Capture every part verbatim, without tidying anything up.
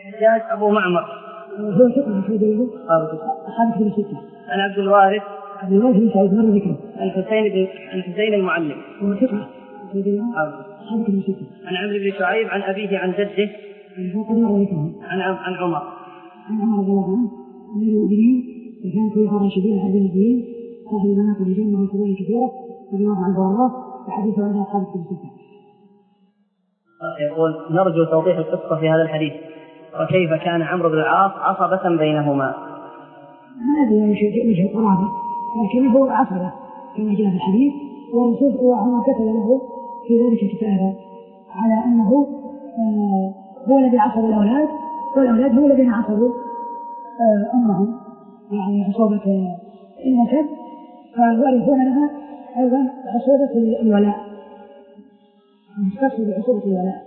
حجاج أبو معمر هو ثقة في دليله أصحاب كتب الستة. عن عبد الوارث عبد الوارث بن سعيد مر ذكره. عن حسين بن عن حسين المعلم هو ثقة في دليله أصحاب كتب الستة. عن عمرو بن شعيب عن أبيه عن جده عن عن عمر عن عمر رضي الله عنه أمير المؤمنين وكان خلفاء الراشدين الحديث النبيين صاحب المناقب الجنة والفضائل الكثيرة رضي الله عنه وارضاه وحديث عن أصحاب كتب الستة. يقول نرجو توضيح القصة في هذا الحديث وكيف كان عمرو بن العاص عصبة بينهما. ما أدري وجه القرابة لكنه عصبة كما جاء في الحديث والرسول وعمر كتب له في ذلك كتابا على أنه آه هو الذي عصب الأولاد والأولاد هو الذين عصبوا آه أمهم يعني عصوبة النسب فيورثون لها أيضا عصوبة الولاء مستقصد بعصوبة الولاء.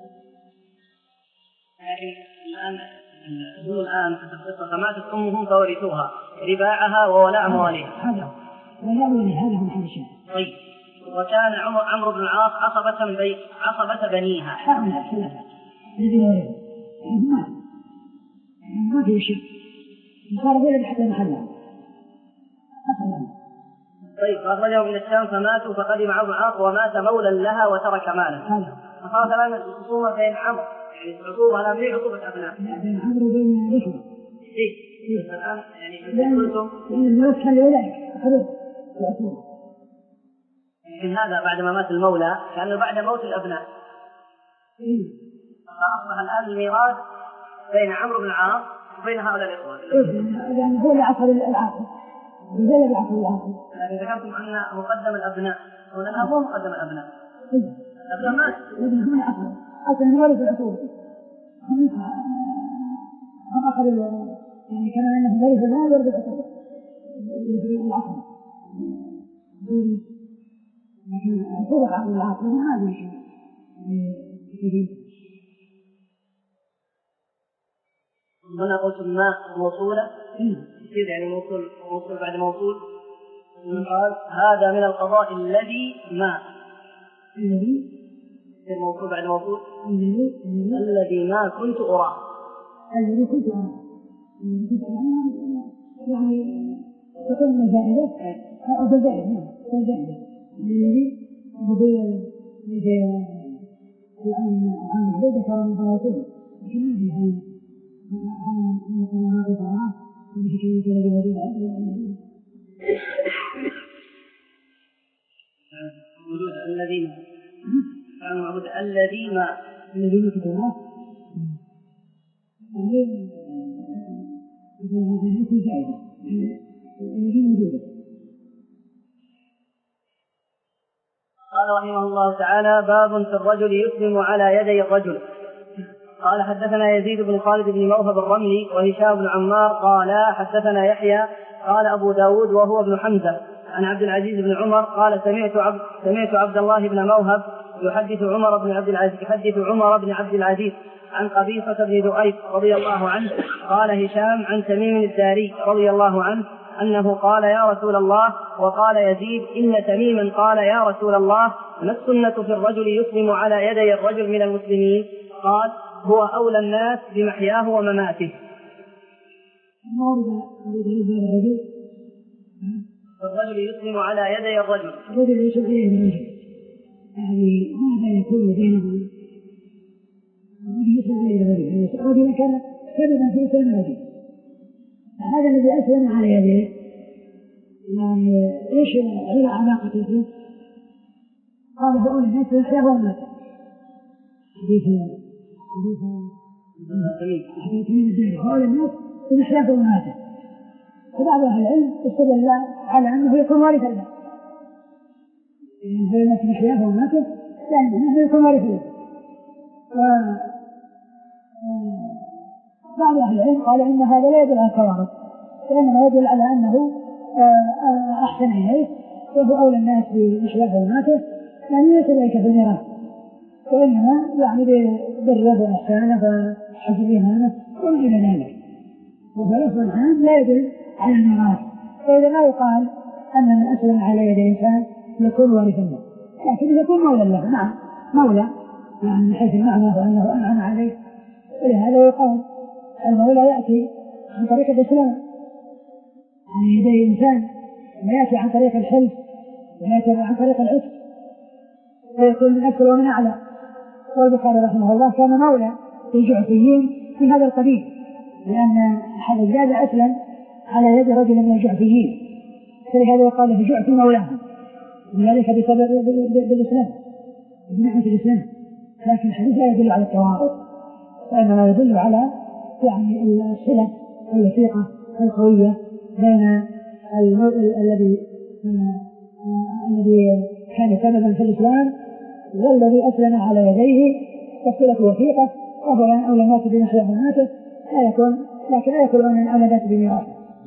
لكن الآن يقول الآن فماتت أمهم فورثوها رباعها وولاء مواليها. هذا ولاء ولي هذا هو محل الشيء. طيب وكان عمر عمرو بن العاص عصبة بي عصبة بنيها. هذا الذي ورث ما ما في شيء صار ولد حتى محلها. طيب فأخرجهم من الشام فماتوا فقدم عمرو بن العاص ومات مولا لها وترك مالا. فصار الآن الخصومة بين عمرو يعني العصوبة لا بين عصوبة أبناء. بين عمرو وبين رشوة. إيه الآن يعني قلتم لأن الموت كان لولاك خلاص العصوبة. من هذا بعد ما مات المولى كأنه بعد موت الأبناء. إيه. فأصبح الآن الميراث بين عمرو بن العاص وبين هؤلاء الإخوة. إيه يعني هو اللي عصر العاصر. زي اللي عصر العاصر. يعني ذكرتم أن مقدم الأبناء هنا الأب هو مقدم الأبناء. إيه. الأبناء لكن هو عصر. أصل مورث العصور. هم أخذ يعني كما أنه مورث المال ورث العصور. العصر. لكن العصور عصر العصر ما هذا شيء. إيه. هنا قلت ما موصولة يصير يعني موصول موصول بعد موصول قال هذا من القضاء الذي ما الذي الموصول بعد موصول الذي الذي ما كنت أراه الذي كنت أراه يعني تكون مزائدة أو بزائدة بزائدة الذي بدي بدي عن عن بدي كلام موصول لكن ما في هذا وجود الذين كانوا معبود الذي ما الذين كتبوه الذين الذين زائدة الذين موجودة. قال رحمه الله تعالى باب في الرجل يسلم على يدي الرجل. قال حدثنا يزيد بن خالد بن موهب الرملي وهشام بن عمار قال حدثنا يحيى قال أبو داود وهو ابن حمزة عن عبد العزيز بن عمر قال سمعت عبد, سمعت عبد الله بن موهب يحدث عمر بن عبد العزيز يحدث عمر بن عبد العزيز عن قبيصة بن ذؤيب رضي الله عنه قال هشام عن تميم الداري رضي الله عنه أنه قال يا رسول الله وقال يزيد إن تميما قال يا رسول الله ما السنة في الرجل يسلم على يدي الرجل من المسلمين؟ قال هو أولى الناس بمحياه ومماته. الرجل يسلم على يدي الرجل الرجل يسلم على يدي الرجل يعني ماذا يكون بينهم؟ الرجل يسلم على يدي الرجل الرجل كان كذبا في إسلام الرجل هذا الذي أسلم على يديه يعني إيش غير علاقته فيه؟ قال هو أولى الناس بمحياه ومماته. حديث حديث حديث هؤلاء الناس بمحياه ومماته. وبعض أهل العلم استدل على أنه يكون وارثا له. إن بينت محياه ومماته يعني أنه يكون وارثا له. بعض أهل العلم قال إن هذا لا يدل على التوارث وإنما يدل على أنه أحسن إليه وهو أولى الناس بمحياه ومماته يعني ليس ذلك في الميراث وإنما يعني بالرضا والإحسان وحسب الإهانة وما إلى ذلك. وفلفظ العام لا يدل على الميراث فإذا لا يقال أن من أسلم على يد إنسان يكون وارثا له لكن يكون مولى له. نعم مولى يعني من حيث المعنى وأنه أنعم عليه ولهذا يقال المولى يأتي عن طريق الإسلام عن يدي الإنسان، ما يأتي عن طريق الحلف ويأتي عن طريق العتق ويكون من أكثر ومن أعلى. والبخاري رحمه الله كان مولى للجعفيين من هذا القبيل، لأن حجاج أسلم على يد رجل من الجعفيين، فلهذا يقال له جعفي مولاهم، وذلك بسبب بالإسلام بنعمة الإسلام. لكن الحديث لا يدل على التوارث، وإنما يدل على يعني الصلة الوثيقة القوية بين الذي الذي كان سببا في الإسلام والذي أسلم على يديه، فالصلة وثيقة، وهو أولى الناس بنحو حرماته لا يكون، لكن لا يكون من أولى الناس بميراثه.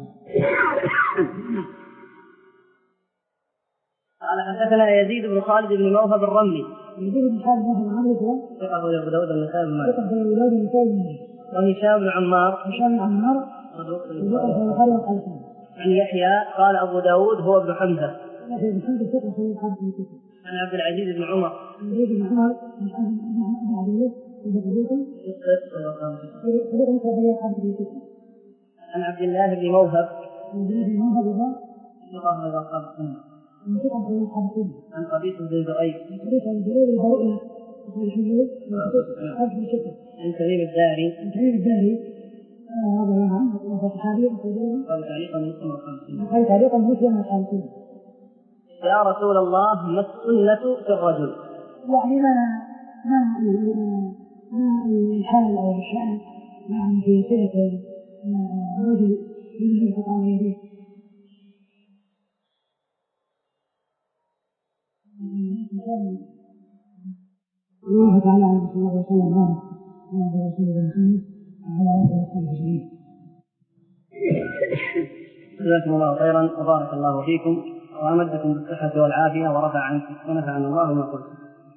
قال حدثنا يزيد بن خالد بن موهب الرملي. يزيد بن خالد بن موهب الرملي ثقة أبو داود النسائي بن ماجه. ثقة أبو داود النسائي بن ماجه. وهشام بن عمار. هشام بن عمار صدوق البخاري ومسلم. عن يحيى قال أبو داود هو ابن حمزة. يحيى بن حمزة ثقة في البخاري ومسلم. عن عبد العزيز بن عمر. عن عبد العزيز بن عمر بن عبد العزيز بن صدوق صدوق عن عبد الله بن موهب. عن عبد الله بن موهب هو ثقة إذا قال سنة. من ثقة في الحديث. عن قبيصة بن زؤيد. قبيصة بن زؤيد البرئي في الحجوز وفي الشتى. عن تميم الداري. عن تميم الداري رضي الله عنه وهو صحابي قال تعليقا مسلم وخمسين. قال تعليقا مسلم وخمسين. يا رسول الله ما السنة في الرجل؟ يعني ما ما ما الحال أو الشأن يعني في صلة الرجل الذي ينفق على يديه. الله تعالى على رسول الله صلى الله عليه وسلم وعلى آله وصحبه أجمعين. جزاكم الله خيرا وبارك الله فيكم وأمدكم بالصحة والعافية ورفع عنكم ونفعنا الله ما قلتم.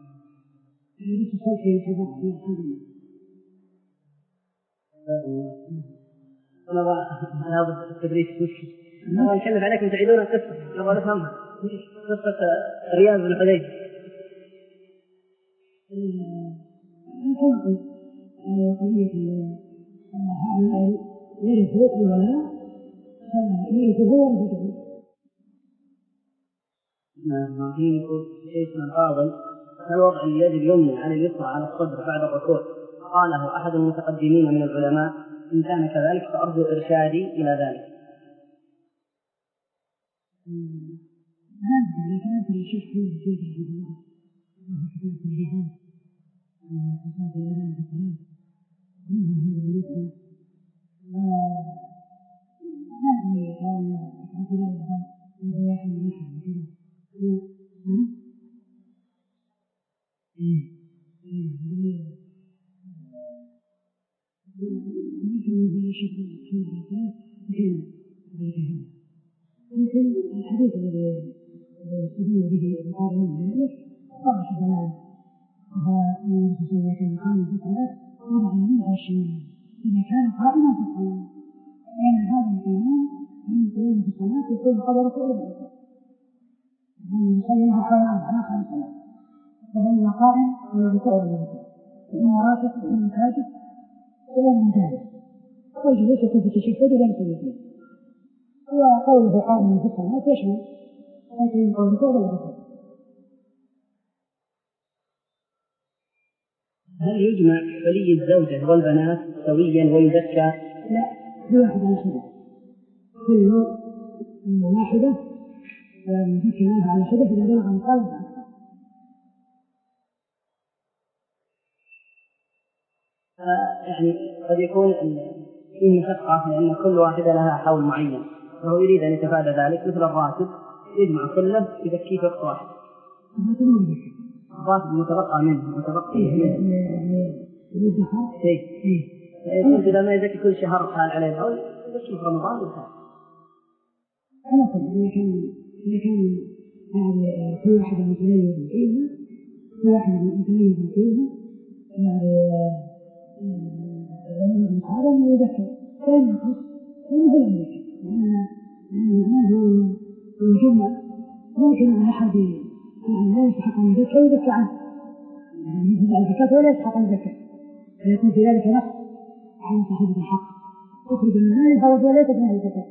أنا هذا التدريس أنا نكلف عليكم تعيدون القصة نبغى نفهمها. قصة رياض بن حذيفة. نقول قضية يرث ولا يرث هو ولا ما في شيء من فاضل هل وضع اليد اليمنى على اليسرى على الصدر بعد الركوع قاله أحد المتقدمين من العلماء؟ إن كان كذلك فأرجو إرشادي إلى ذلك. هذا كان في شيء في في الله وفي الجهاد وفي الإعلام بالكلام منها هذه النسبة وهذه كان مثلا إذا واحد يحب كذا إيه إيه مثل هذا الشكل في الجهاد كان بالجهاد. لكن الحديث الذي يستدل به القائلون بذلك ضعف دلالة، وهو أن الرسول كان قائما في الصلاة وضع منها الشيء إذا كان قائما في الصلاة، لأن هذا القيام من القيام في الصلاة يكون قدر كل ذلك، يعني يصلي قائما على خمس صلاة فبين قائم ويركوع ذلك وإن رافق وإن ساجد وإن منتهز والجلوس يكون في التشهد ولا يسوي. وقوله قائما في الصلاة يشمل لكن قوله قول الرسول. هل يجمع ولي الزوجة والبنات سويا ويزكى؟ لا، بواحد واحدة كل واحدة يزكى منها على حدة إذا بلغ القلب. يعني قد يكون فيه مشقة لأن كل واحدة لها حول معين وهو يريد أن يتفادى ذلك مثل الراتب يجمع كله يزكيه في وقت واحد. الراتب متبقى منه متبقى منه شيء إذا ما يزكي كل شهر حال عليه الحول يزكي في رمضان بالحال. أنا أقول إذا كان إذا كان يعني كل واحدة متميز فيها كل واحدة متميز فيها يعني هذا ما يذكر كان يخص كان هو يذكر ما هو الجمع ممكن على أحد يعني لا يستحق أن يذكر يذكر عنه يعني مثل الزكاة ولا يستحق أن يذكر فيكون في ذلك نقص على صاحبة الحق تخرج من مالها وهي ليست من الزكاة.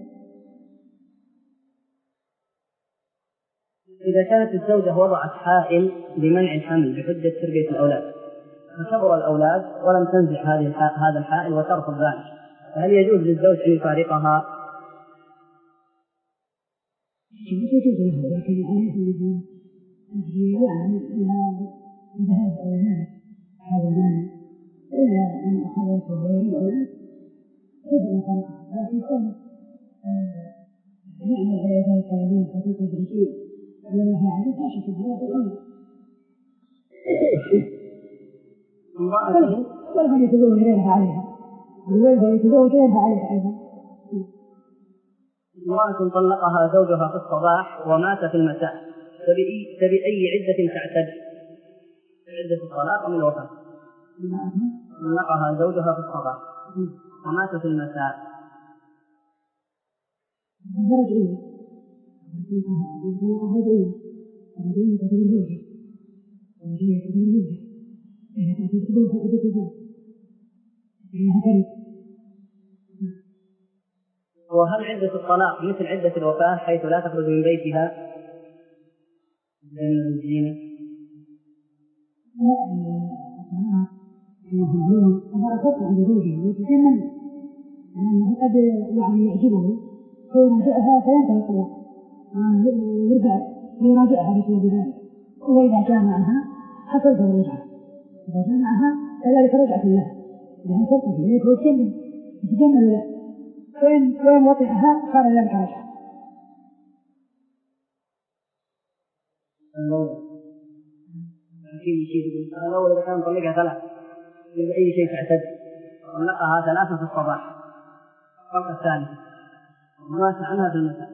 إذا كانت الزوجة وضعت حائل لمنع الحمل بحجة تربية الأولاد فكبر الأولاد ولم تنزع هذه هذا الحائل وترفض ذلك، فهل يجوز للزوج أن يفارقها؟ يجوز له، لكن عليه أنها يعني أنها ذهاب أو مات هذا المانع إلا أن أخذت غير الأولاد تجب فرقها، لكن كون نعمل على ذلك كلمات خطوط تدريجية ولا هي عليه لا شك أنها تقوم ولا يتزوج غيرها عليها والولد يتزوج غيرها عليها أيضا. امرأة طلقها زوجها في الصباح ومات في المساء فبأي عدة تعتد؟ عدة الطلاق من الوفاة. طلقها زوجها في الصباح ومات في المساء رجعية رجعية رجعية تدريجية رجعية تدريجية يعني تعتد بدون عدة الوفاة يعني هكذا. وهل عدة الطلاق مثل عدة الوفاة حيث لا تخرج من بيتها من الزينة؟ لا المهم أنا أفكر عند زوجي ويتجنن لأنه قد يعني يعجبه فيراجعها فينتهي الطلاق ويرجع يراجعها بسبب ذلك. وإذا جامعها حصل فرجعها، إذا جامعها كذلك رجعت له لأن تلقى إليه ويتجنن يتجنن له وين وين وطئها صار ذلك رجعة. أي شيء يقول أنا أول كان طلقها ثلاث أي شيء تعتد طلقها ثلاثة في الصباح فوق الثالثة ومات عنها في المساء.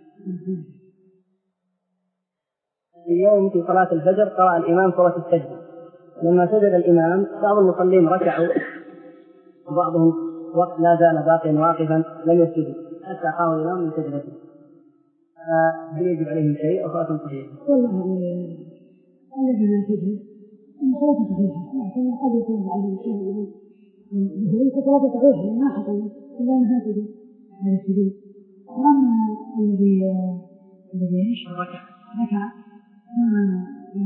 اليوم في صلاة الفجر قرأ الإمام سورة السجدة، لما سجد الإمام بعض المصلين ركعوا وبعضهم وقت لا زال باقيا واقفا لم يسجدوا حتى قاموا الإمام من سجدته، هل يجب عليهم شيء أو صلاة صحيحة؟ والله الذي لا تجد أن صلاة صحيحة لكن قد يكون عليه شيء مثل صلاة صحيحة ما حصل إلا أنها تجد على السجود. وأما الذي الذي يعيش ركع ركع ما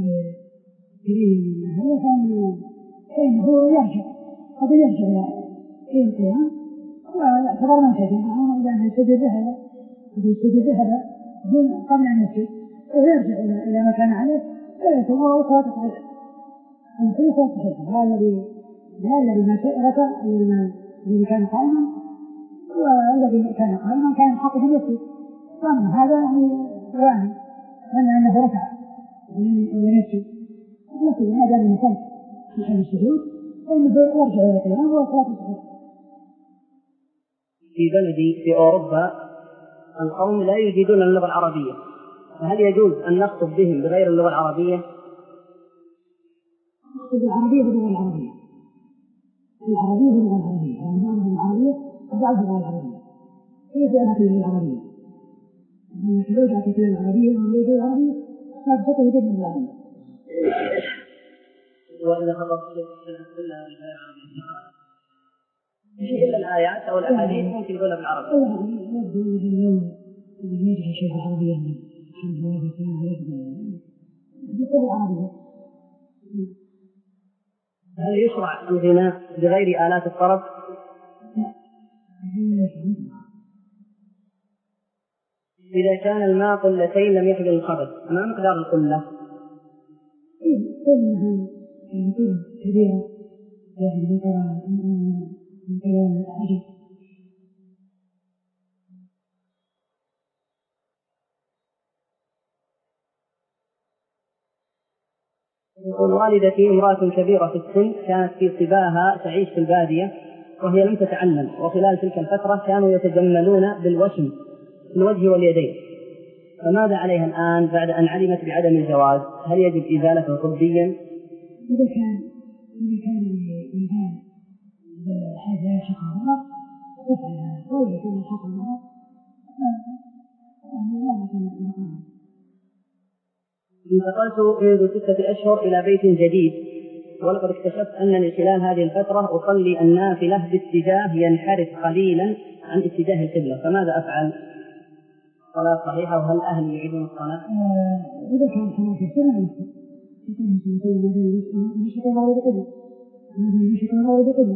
يبين هو فإنه يرجع قد يرجع إلى القيام واعتبر ما سجد إذا سجد هذا إذا سجد هذا قبل أن يسجد ويرجع إلى إلى ما كان عليه فيكون هو صلاة صحيحة. أن كل صلاة صحيحة لا الذي لا الذي ما ركع الذي كان قائما والذي كان قائما كان حقه يسجد. وأما هذا يعني من أنه ركع ويسجد يسجد هذا المثال في حال السجود فإنه يرجع إلى القيام وصلاة صحيحة. في بلدي في أوروبا القوم لا يجيدون اللغة العربية، فهل يجوز أن نخطب بهم بغير اللغة العربية؟ نخطب العربية باللغة العربية العربية باللغة العربية يعني نعمل العربية وبعض اللغة العربية كيف أنا في العربية أنا في لغة في العربية وليس العربية لا تفضل جدا العربية. وإذا خطبت كلها بالغير العربية إلا الآيات أو الأحاديث ممكن يقولها بالعربي. أولا يبدو أنه اليوم يجري شيء العربية الحمد لله والسلام عليكم بكل العربية. هل يشرع الغناء بغير آلات الطرب؟ إذا كان الماء قلتين لم يحدث الخبث ما مقدار القلة؟ كلها كبيرة يعني مثلا مثلا عجب. يقول والدتي امرأة كبيرة في السن كانت في صباها تعيش في البادية وهي لم تتعلم، وخلال تلك الفترة كانوا يتجملون بالوشم في الوجه واليدين، فماذا عليها الآن بعد أن علمت بعدم الجواز؟ هل يجب إزالته طبيا؟ إذا كان إذا كان إذا حاجة شقاوة تفعلها وإذا كان شقاوة يعني لا مكان. انتقلت منذ ستة أشهر إلى بيت جديد ولقد اكتشفت أنني خلال هذه الفترة أصلي النافلة باتجاه ينحرف قليلا عن اتجاه القبلة، فماذا أفعل؟ صلاة صحيحة وهل أهلي يعيدون الصلاة؟ إذا كان صلاة السنة مش كما ورد قبل مش كما ورد قبل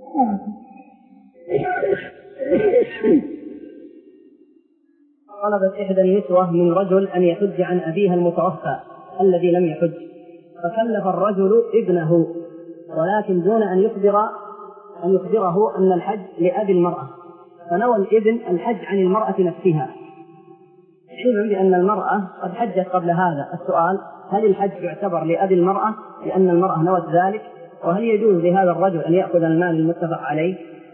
طلبت إحدى النسوة من رجل أن يحج عن أبيها المتوفى الذي لم يحج، فكلف الرجل ابنه ولكن دون أن يخبر أن يخبره أن الحج لأبي المرأة، فنوى الابن الحج عن المرأة نفسها علما بأن المرأة قد حجت قبل هذا. السؤال: هل الحج يعتبر لأبي المرأة لأن المرأة نوت ذلك؟ وهل يجوز لهذا الرجل أن يأخذ المال المتفق عليه؟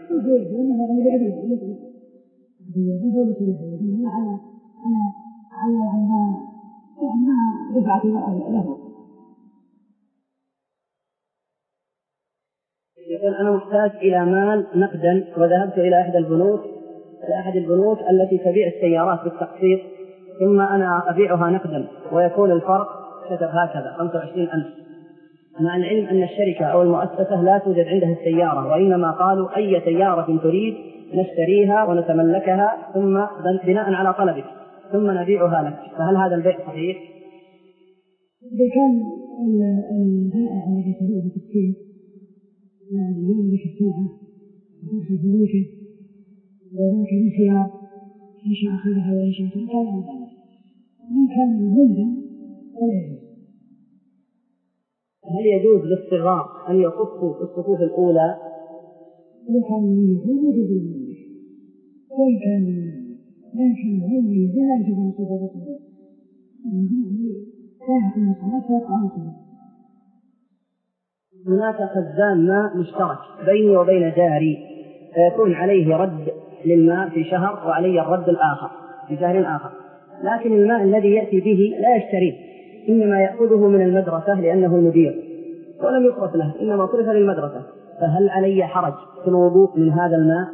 يقول: أنا محتاج إلى مال نقدا وذهبت إلى أحد البنوك إلى أحد البنوك التي تبيع السيارات بالتقسيط، ثم أنا أبيعها نقدا ويكون الفرق كتب هكذا خمسة وعشرين ألف، مع العلم أن الشركة أو المؤسسة لا توجد عندها السيارة، وإنما قالوا أي سيارة تريد نشتريها ونتملكها ثم بناء على طلبك ثم نبيعها لك، فهل هذا البيع صحيح؟ إذا كان البائع الذي تبيع بالتقسيط يملك السلعة وتدخل بنوكه وذلك الخيار إن شاء أخذها وإن شاء تركها، من كان ملزم فلا يجوز. هل يجوز للصغار أن يصفوا في الصفوف الأولى؟ إذا كان يجوز يجوز للملك، وإن كان لا كان يجوز لا يجوز أن يصفوا في الصفوف، لا يكون الصلاة ويقع الصلاة. هناك خزان ماء مشترك بيني وبين جاري، فيكون عليه رد للماء في شهر وعلي الرد الآخر في شهر آخر، لكن الماء الذي يأتي به لا يشتريه، إنما يأخذه من المدرسة لأنه المدير ولم يصرف له، إنما صرف للمدرسة، فهل علي حرج في الوضوء من هذا الماء؟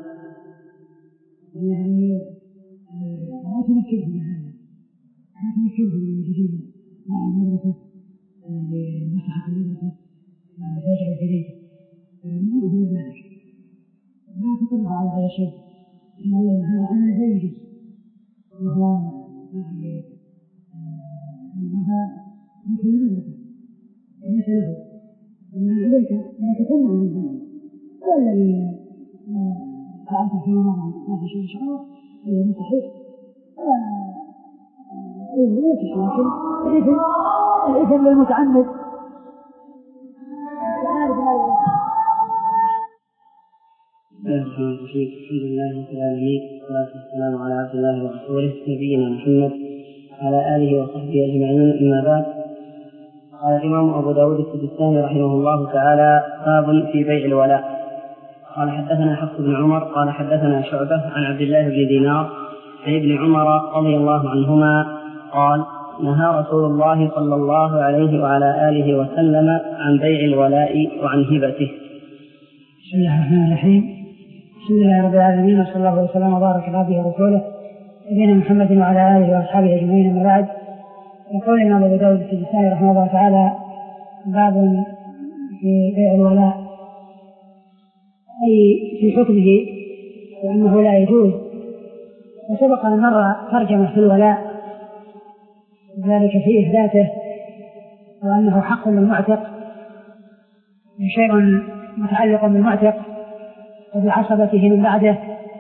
يعني لا تنكره من هذا، لا تنكره من الجديد مع المدرسة لمصلحة المدرسة يجب إليه ما هو ذلك، لا تطلع على هذا الشيء إن هذا أمر لا يجوز، وهو يعني هذا مثل المدرسة مثله أن إليك أن تتمنى من هذا، والذي فعلت في رمضان ما في شيء شعور هو صحيح ويوجد، لكن الإثم الإثم للمتعمد. الحمد لله رب العالمين، والصلاة والسلام على عبد الله ورسوله نبينا محمد على آله وصحبه أجمعين، أما بعد. قال الإمام أبو داود السجستاني رحمه الله تعالى: باب في بيع الولاء. قال: حدثنا حفص بن عمر قال حدثنا شعبة عن عبد الله بن دينار عن ابن عمر رضي الله عنهما قال: نهى رسول الله صلى الله عليه وعلى آله وسلم عن بيع الولاء وعن هبته. بسم الله الرحمن الرحيم، الحمد لله رب العالمين، وصلى الله وسلم وبارك على عبده ورسوله نبينا محمد وعلى آله وأصحابه أجمعين، أما بعد. يقول الإمام أبو داود السجستاني رحمه الله تعالى: باب في بيع الولاء، أي في حكمه وأنه لا يجوز. وسبق أن مر ترجمة في الولاء ذلك في إثباته وأنه حق للمعتق وشيء متعلق بالمعتق وبعصبته من بعده،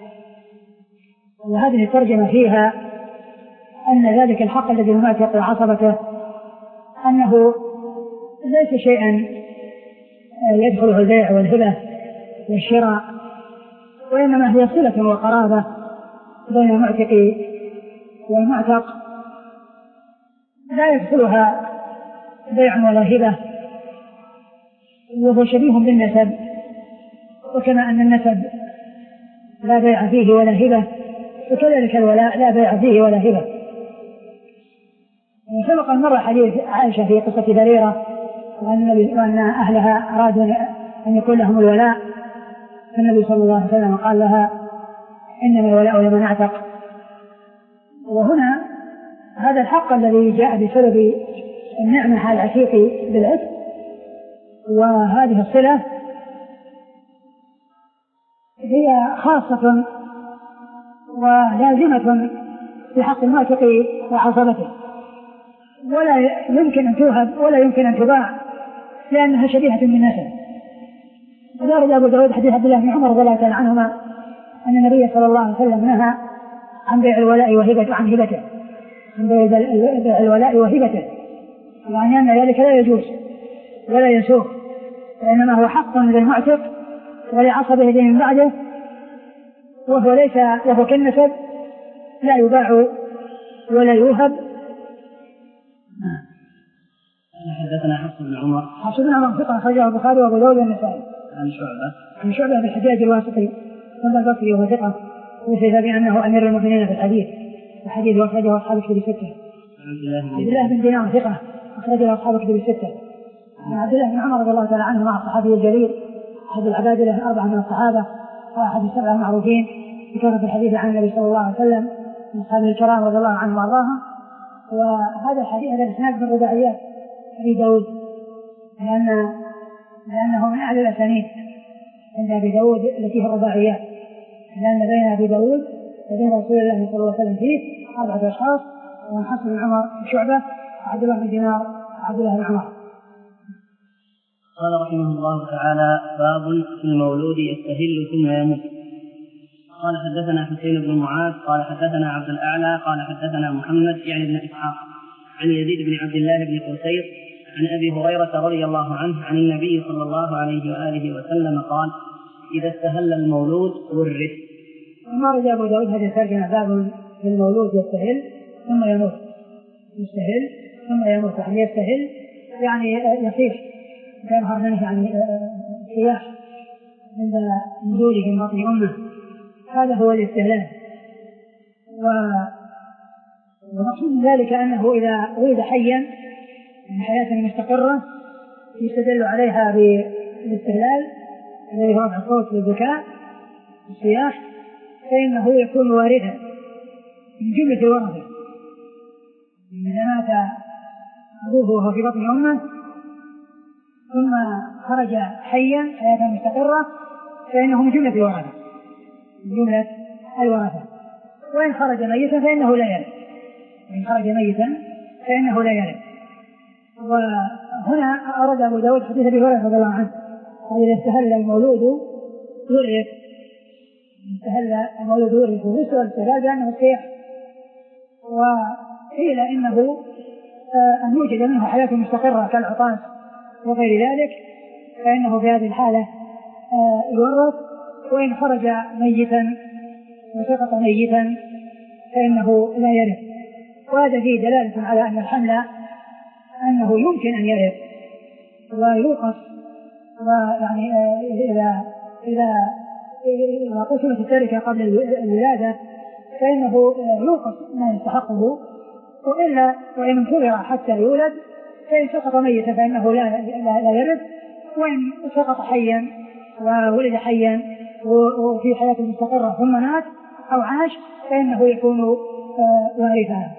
وهذه الترجمة فيها أن ذلك الحق الذي المعتق وعصبته أنه ليس شيئا يدخله البيع والهبة والشراء، وإنما هي صلة وقرابة بين المعتق والمعتق لا يدخلها بيع ولا هبة، وهو شبيه بالنسب، وكما أن النسب لا بيع فيه ولا هبة فكذلك الولاء لا بيع فيه ولا هبة. سبق مر حديث عائشة في قصة بريرة وأن أهلها أرادوا أن يكون لهم الولاء، فالنبي صلى الله عليه وسلم قال لها: إنما الولاء لمن اعتق. وهنا هذا الحق الذي جاء بسبب النعمة على العتيق بالعتق وهذه الصلة هي خاصة ولازمة في حق المعتق وعصبته، ولا يمكن أن توهب ولا يمكن أن تباع لأنها شبيهة بالنسب. ودار أبو داود حديث عبد الله بن عمر رضي الله تعالى عنهما أن النبي صلى الله عليه وسلم نهى عن بيع الولاء وهبته عن هبته عن بيع الولاء وهبته، يعني أن ذلك لا يجوز ولا يسوغ، وإنما هو حق للمعتق ولعصبه من بعده، وهو ليس وهو كالنسب لا يباع ولا يوهب. حدثنا حفص بن عمر حفص بن عمر ثقة أخرجه البخاري وأبو داود والنسائي. عن شعبة عن شعبة بن الحجاج الواسطي ثم البصري وهو ثقة، وصف بأنه أمير المؤمنين في الحديث، الحديث أخرجه أصحاب الكتب الستة. عبد الله بن دينار ثقة أخرجه أصحاب الكتب الستة. عبد الله بن عمر رضي الله تعالى عنه مع الصحابي الجليل أحد العبادلة الأربعة من الصحابة وأحد السبعة المعروفين بكثرة الحديث عن النبي صلى الله عليه وسلم من أصحابه الكرام رضي الله عنهم وأرضاهم. وهذا الحديث هذا الإسناد من رباعيات أبي داود، لأن لأنه من أعلى الأسانيد عند أبي داود التي هي الرباعيات، لأن بين أبي داود وبين رسول الله صلى الله عليه وسلم فيه أربعة أشخاص، ومن حفص بن عمر شعبة وعبد الله بن دينار وعبد الله بن عمر. قال رحمه الله تعالى: باب في المولود يستهل ثم يموت. قال حدثنا حسين بن معاذ قال حدثنا عبد الأعلى قال حدثنا محمد يعني بن إسحاق عن يزيد بن عبد الله بن قسير عن أبي هريرة رضي الله عنه عن النبي صلى الله عليه وآله وسلم قال: إذا استهل المولود ورث. ما رجع أبو داود هذه الترجمة: باب في المولود يستهل ثم يموت. يستهل ثم يموت، يعني يستهل يعني يصيح يظهر منه يعني صياح عند نزوله من بطن أمه، هذا هو الاستهلال. ومقصود ذلك أنه إذا ولد حيا من حياة مستقرة يستدل عليها بالاستهلال الذي هو رفع الصوت بالبكاء والصياح، فإنه يكون وارثا من جملة الورثة. إذا مات أبوه وهو في بطن أمه ثم خرج حيا حياة مستقرة فإنه من جملة الورثة من جملة الورثة. وإن خرج ميتا فإنه لا يرث، وإن خرج ميتا فإنه لا يرث. وهنا أراد أبو داود حديث أبي هريرة رضي الله عنه: إذا استهل المولود ورث. استهل المولود ورث، ورث والاستهلال بأنه الصيح. وقيل إنه أن يوجد منه حياة مستقرة كالعطاس وغير ذلك فإنه في هذه الحالة يورث، وإن خرج ميتا وسقط ميتا فإنه لا يرث. وهذا فيه دلالة على أن الحمل أنه يمكن أن يرث ويوقف، ويعني إذا إذا إذا قسمت التركة قبل الولادة فإنه يوقف ما يستحقه، وإلا وإن انتظر حتى يولد فإن سقط ميتا فإنه لا لا يرث، وإن سقط حيا وولد حيا وفي حياة مستقرة ثم مات أو عاش فإنه يكون وارثا.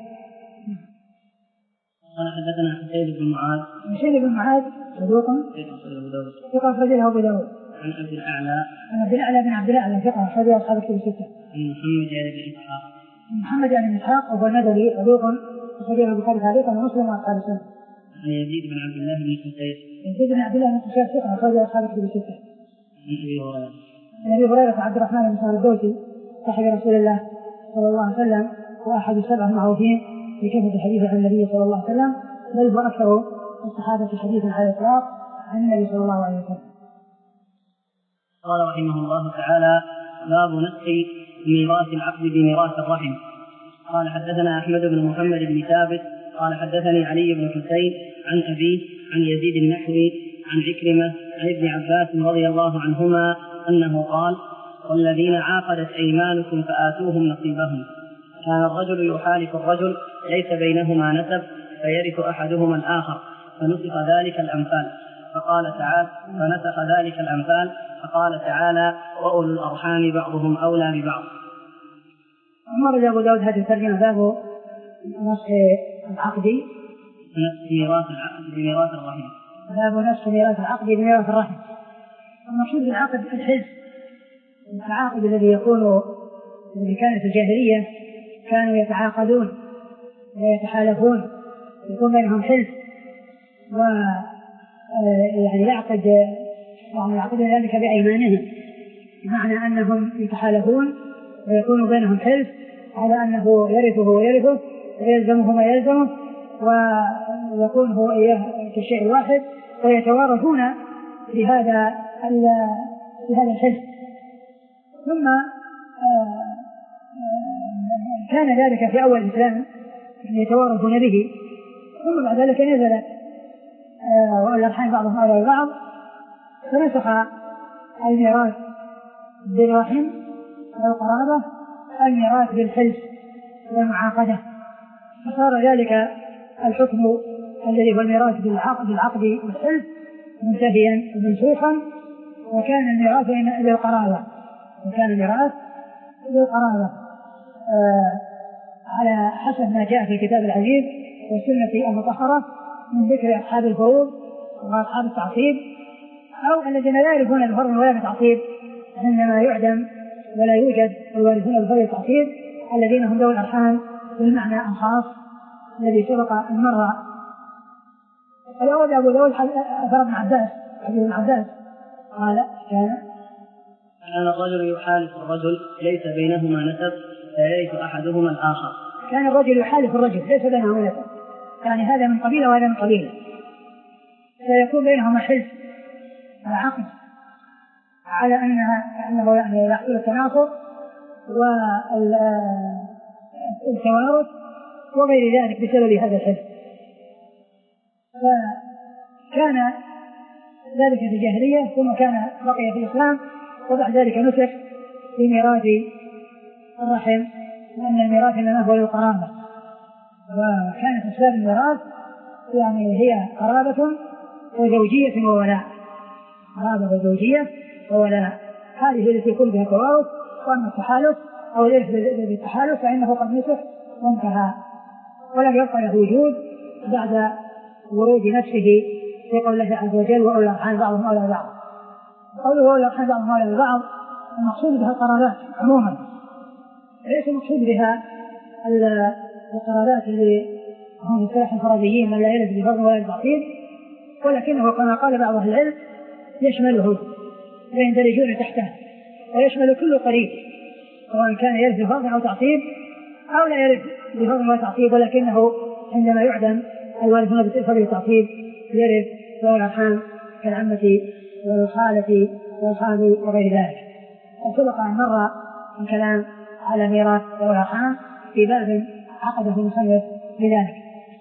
قال حدثنا حسين بن معاذ حسين بن معاذ صدوق ثقة أخرجه أبو داود. عن أبي الأعلى عن أبي الأعلى بن عبد الأعلى ثقة أخرجه أصحاب الكتب الستة. عن محمد بن إسحاق محمد بن إسحاق وهو النذري صدوق أخرجه البخاري تعليقا ومسلم وأصحاب السنة. عن يزيد بن عبد الله بن قسير يزيد بن عبد الله بن قسير ثقة أخرجه أصحاب الكتب الستة. عن أبي هريرة عن أبي هريرة عبد الرحمن بن سعد الدوسي صاحب رسول الله صلى الله عليه وسلم وأحد السبع المعروفين بكثرة الحديث عن النبي صلى الله عليه وسلم، بل هو أكثر الصحابة حديثا على الإطلاق عن النبي صلى الله عليه وسلم. قال رحمه الله تعالى: باب نسخ ميراث العقد بميراث الرحم. قال حدثنا أحمد بن محمد بن ثابت قال حدثني علي بن حسين عن أبيه عن يزيد النحوي عن عكرمة عن ابن عباس رضي الله عنهما أنه قال: والذين عاقدت أيمانكم فآتوهم نصيبهم. كان الرجل يحالف الرجل ليس بينهما نسب فيرث أحدهما الآخر، فنسخ ذلك الأمثال فقال تعالى فنسخ ذلك الأمثال فقال تعالى: وأولو الأرحام بعضهم أولى ببعض. أمر أبو داود هذه الترجمة: باب نسخ العقد نسخ ميراث العقد بميراث الرحم. باب نفس ميراث العقد بميراث الرحم. المقصود بالعقد الحلف، التعاقد الذي يكون الذي كان في الجاهلية كانوا يتعاقدون ويتحالفون، يكون بينهم حلف، و يعني يعقد يعني يعقدون ذلك بأيمانهم، بمعنى أنهم يتحالفون ويكون بينهم حلف على أنه يرثه ويرثه ويلزمه ما يلزمه، ويكون هو إياه كشيء واحد، ويتوارثون بهذا بهذا الحلف. ثم كان ذلك في أول الإسلام يتوارثون به، ثم بعد ذلك نزل وأولى الأرحام بعضهم أولى ببعض، فنسخ الميراث بالرحم والقرابة الميراث بالحلف والمعاقدة، فصار ذلك الحكم الذي هو الميراث بالعقد بالعقد والحلف منتهيا ومنسوخا، وكان الميراث بالقرابة وكان الميراث بالقرابة آه على حسب ما جاء في الكتاب العزيز والسنة المطهرة من ذكر أصحاب الفروض وأصحاب التعصيب، أو الذين لا يعرفون الفرض ولا التعصيب عندما يعدم ولا يوجد الوارثون بالفرض والتعصيب الذين هم ذوي الأرحام بالمعنى الخاص الذي سبق أن مر. الأول أبو داود أثر ابن عباس حديث ابن عباس قال كان كان الرجل يحالف الرجل ليس بينهما نسب فيرث أحدهما الآخر. كان الرجل يحالف الرجل ليس بينهما نسب، يعني هذا من قبيلة وهذا من قبيلة، فيكون بينهما حلف وعقد على أنها أنه يعني يحصل التناصر والتوارث وغير ذلك بسبب هذا الحلف. فكان ذلك في الجاهلية، ثم كان بقي في الإسلام، وبعد ذلك نسخ في ميراث الرحم، لأن الميراث إنما هو القرابة، وكانت أسباب الميراث يعني هي قرابة وزوجية وولاء، قرابة وزوجية وولاء، هذه التي يكون بها توارث. وأما التحالف أو الإرث بالتحالف فإنه قد نسخ وانتهى، ولم يبقى له وجود بعد ورود نفسه في قول الله عز وجل وأولى الأرحام بعضهم أولى ببعض. قوله وأولى الأرحام بعضهم أولى ببعض المقصود بها القرابات عموما، ليس المقصود بها القرابات اللي هم مصطلح الفرضيين من لا يرث بفرض ولا بتعصيب، ولكنه كما قال بعض أهل العلم يشمله ويندرجون تحته، ويشمل كل قريب سواء كان يرث بفرض أو تعصيب أو لا يرث بفرض ولا تعصيب، ولكنه عندما يعدم الوارثون بفرض التعصيب يرث ذوي الأرحام كالعمة والخالة والخال وغير ذلك. وسبق أن مر الكلام على ميراث ذوي الأرحام في باب عقده المصنف بذلك.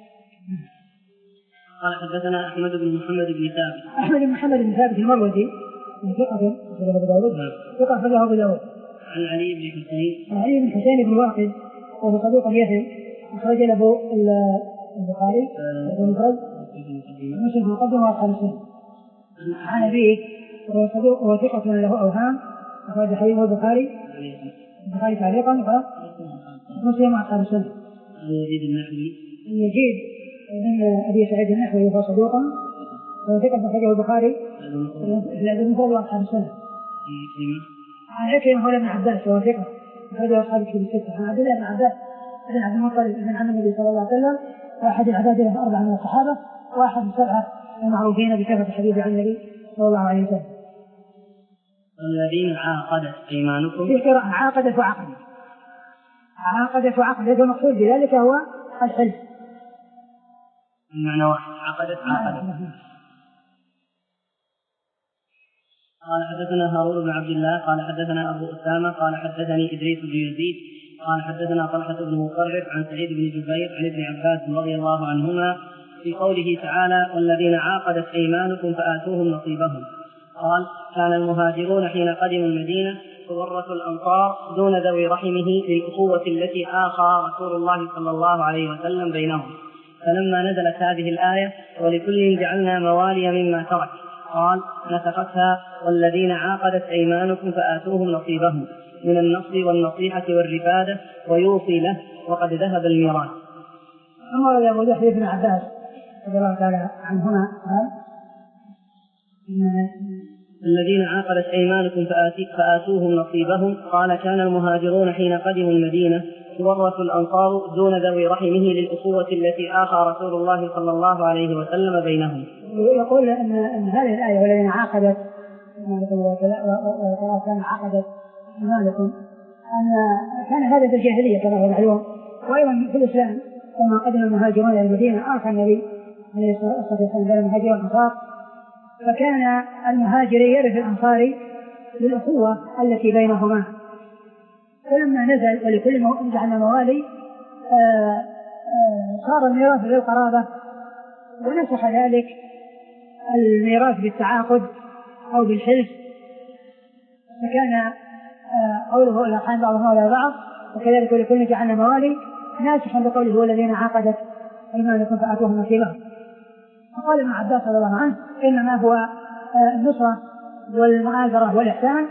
قال حدثنا أحمد بن محمد بن ثابت. أحمد بن محمد بن ثابت المروزي من ثقة في أبو داود ثقة في أبو داود. عن علي بن حسين. علي بن حسين بن واقد وهو صدوق يهم، أخرج له البخاري والمفرد ومسلم في المقدمة وأصحاب السنن. عن أبيه وهو صدوق وهو ثقة له أوهام، أخرج حديثه البخاري البخاري تعليقا ومسلم وأصحاب السنن. يزيد النحوي. يزيد من أبي سعيد النحوي وهو صدوق وهو ثقة أخرجه البخاري المفرد وأصحاب السنن. عن عكرمة مولى ابن عباس وهو ثقة أخرجه أصحاب الكتب الستة. عن عبد الله بن عباس بن عبد المطلب بن عم النبي صلى الله عليه وسلم، واحد العباد له أربعة من الصحابة، واحد السبعة المعروفين بكثرة الحديث عن النبي صلى الله عليه وسلم. الذين عاقدت أيمانكم. في قراءة عاقدت وعقدت. عاقدت وعقدت المقصود بذلك هو الحلف. المعنى واحد عقدت عاقدت. قال حدثنا هارون بن عبد الله قال حدثنا أبو أسامة قال حدثني إدريس بن يزيد قال حدثنا طلحة بن مطرف عن سعيد بن جبير عن ابن عباس رضي الله عنهما في قوله تعالى والذين عاقدت أيمانكم فآتوهم نصيبهم. قال كان المهاجرون حين قدموا المدينة فورثوا الأنصار دون ذوي رحمه للأخوة التي آخى رسول الله صلى الله عليه وسلم بينهم، فلما نزلت هذه الآية ولكل جعلنا موالي مما ترك قال نسختها والذين عاقدت أيمانكم فآتوهم نصيبهم من النصر والنصيحة والرفادة ويوصي له وقد ذهب الميراث. أمر أبو ذر بن عباس رضي الله تعالى عنهما قال الذين عاقدت أيمانكم فآتوهم نصيبهم. قال كان المهاجرون حين قدموا المدينة تورث الأنصار دون ذوي رحمه للأخوة التي آخى رسول الله صلى الله عليه وسلم بينهم. يقول أن, أن هذه الآية والذين عاقدت كان عقدت أيمانكم أن كان هذا في الجاهلية كما هو معلوم، وأيضا في الإسلام لما قدم المهاجرون إلى المدينة آخى النبي عليه الصلاة والسلام بين المهاجرين والأنصار، فكان المهاجري يرث الأنصاري للأخوة التي بينهما. فلما نزل ولكل جعلنا موالي آآ آآ صار الميراث للقرابة، ونسخ ذلك الميراث بالتعاقد أو بالحلف، فكان قوله الأرحام بعضهم أولى ببعض، وكذلك ولكل جعلنا موالي ناسخا بقوله والذين عاقدت أيمانكم فآتوهم نصيبهم. فقال ابن عباس رضي الله عنه إنما هو النصرة والمعاذرة والإحسان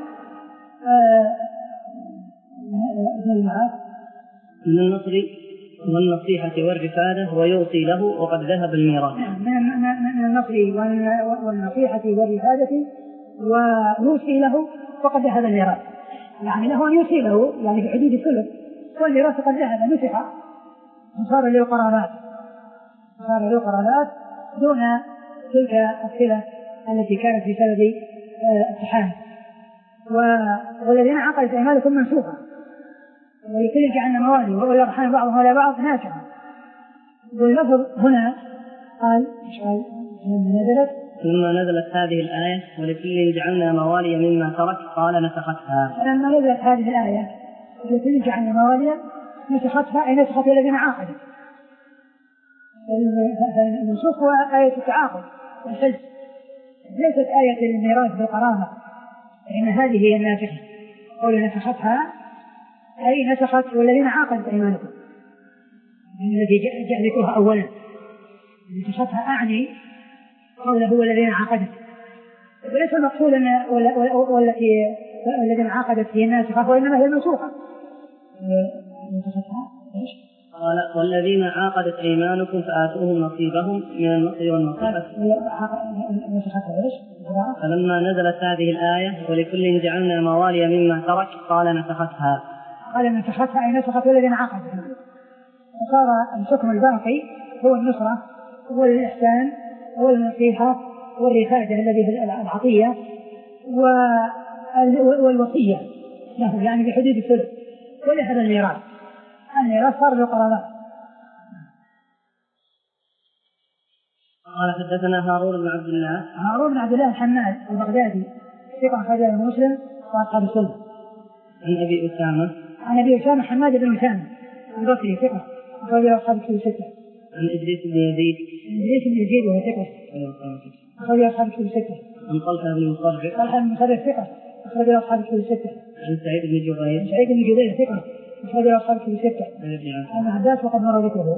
من النصر والنصيحة والرفادة ويوصي له وقد ذهب الميراث. من النصر والنصيحة والرفادة ويوصي له وقد ذهب الميراث، يعني له أن يوصي له يعني في حدود الثلث، والميراث قد ذهب نسخ وصار للقرابات صار للقرابات دون تلك الصلة التي كانت في سبب التحامل. والذين عقدت أيمانكم منسوخة ولكل جعلنا موالي وأولي الأرحام بعضهم أولى بعض ناسخة. واللفظ هنا قال ايش قال نزلت لما نزلت هذه الآية ولكل جعلنا موالي مما ترك قال نسختها. لما نزلت هذه الآية ولكل جعلنا موالي نسختها أي نسخت الذين عاقدوا. المنسوخ هو آية التعاقد والحلف، ليست آية الميراث بالقرابة، لأن هذه هي الناسخة. قول نسختها أي نسخت والذين عاقدت أيمانكم الذي جاء ذكرها أولا. نسختها أعني قوله والذين عاقدت، وليس المقصود أن والتي الذين عاقدت هي الناسخة وإنما هي المنسوخة. نسختها إيش؟ قال والذين عاقدت أيمانكم فآتوهم نصيبهم من النصر والنصيحة. فلما نزلت هذه الآية ولكل جعلنا موالي مما ترك قال نسختها. قال نسختها أي نسخت الذين عاقدوا، وصار الحكم الباقي هو النصرة والإحسان والنصيحة والرفادة الذي في العطية والوصية له يعني بحدود الثلث، وليس الميراث. الميراث صار للقرابات. قال حدثنا هارون بن عبد الله هارون بن عبد الله الحماد البغدادي ثقة أخرج له مسلم وأصحاب السنة. عن أبي أسامة عن أبي أسامة حماد بن أسامة البصري ثقة أخرج له أصحاب الكتب الستة. عن إدريس بن يزيد إدريس بن يزيد وهو ثقة أخرج له أصحاب الكتب الستة. عن طلحة بن مصرف طلحة بن مصرف ثقة أخرج له أصحاب الكتب الستة. عن سعيد بن جبير سعيد بن جبير ثقة أخرج له أصحاب الكتب الستة. عن عباس وقد مر ذكره.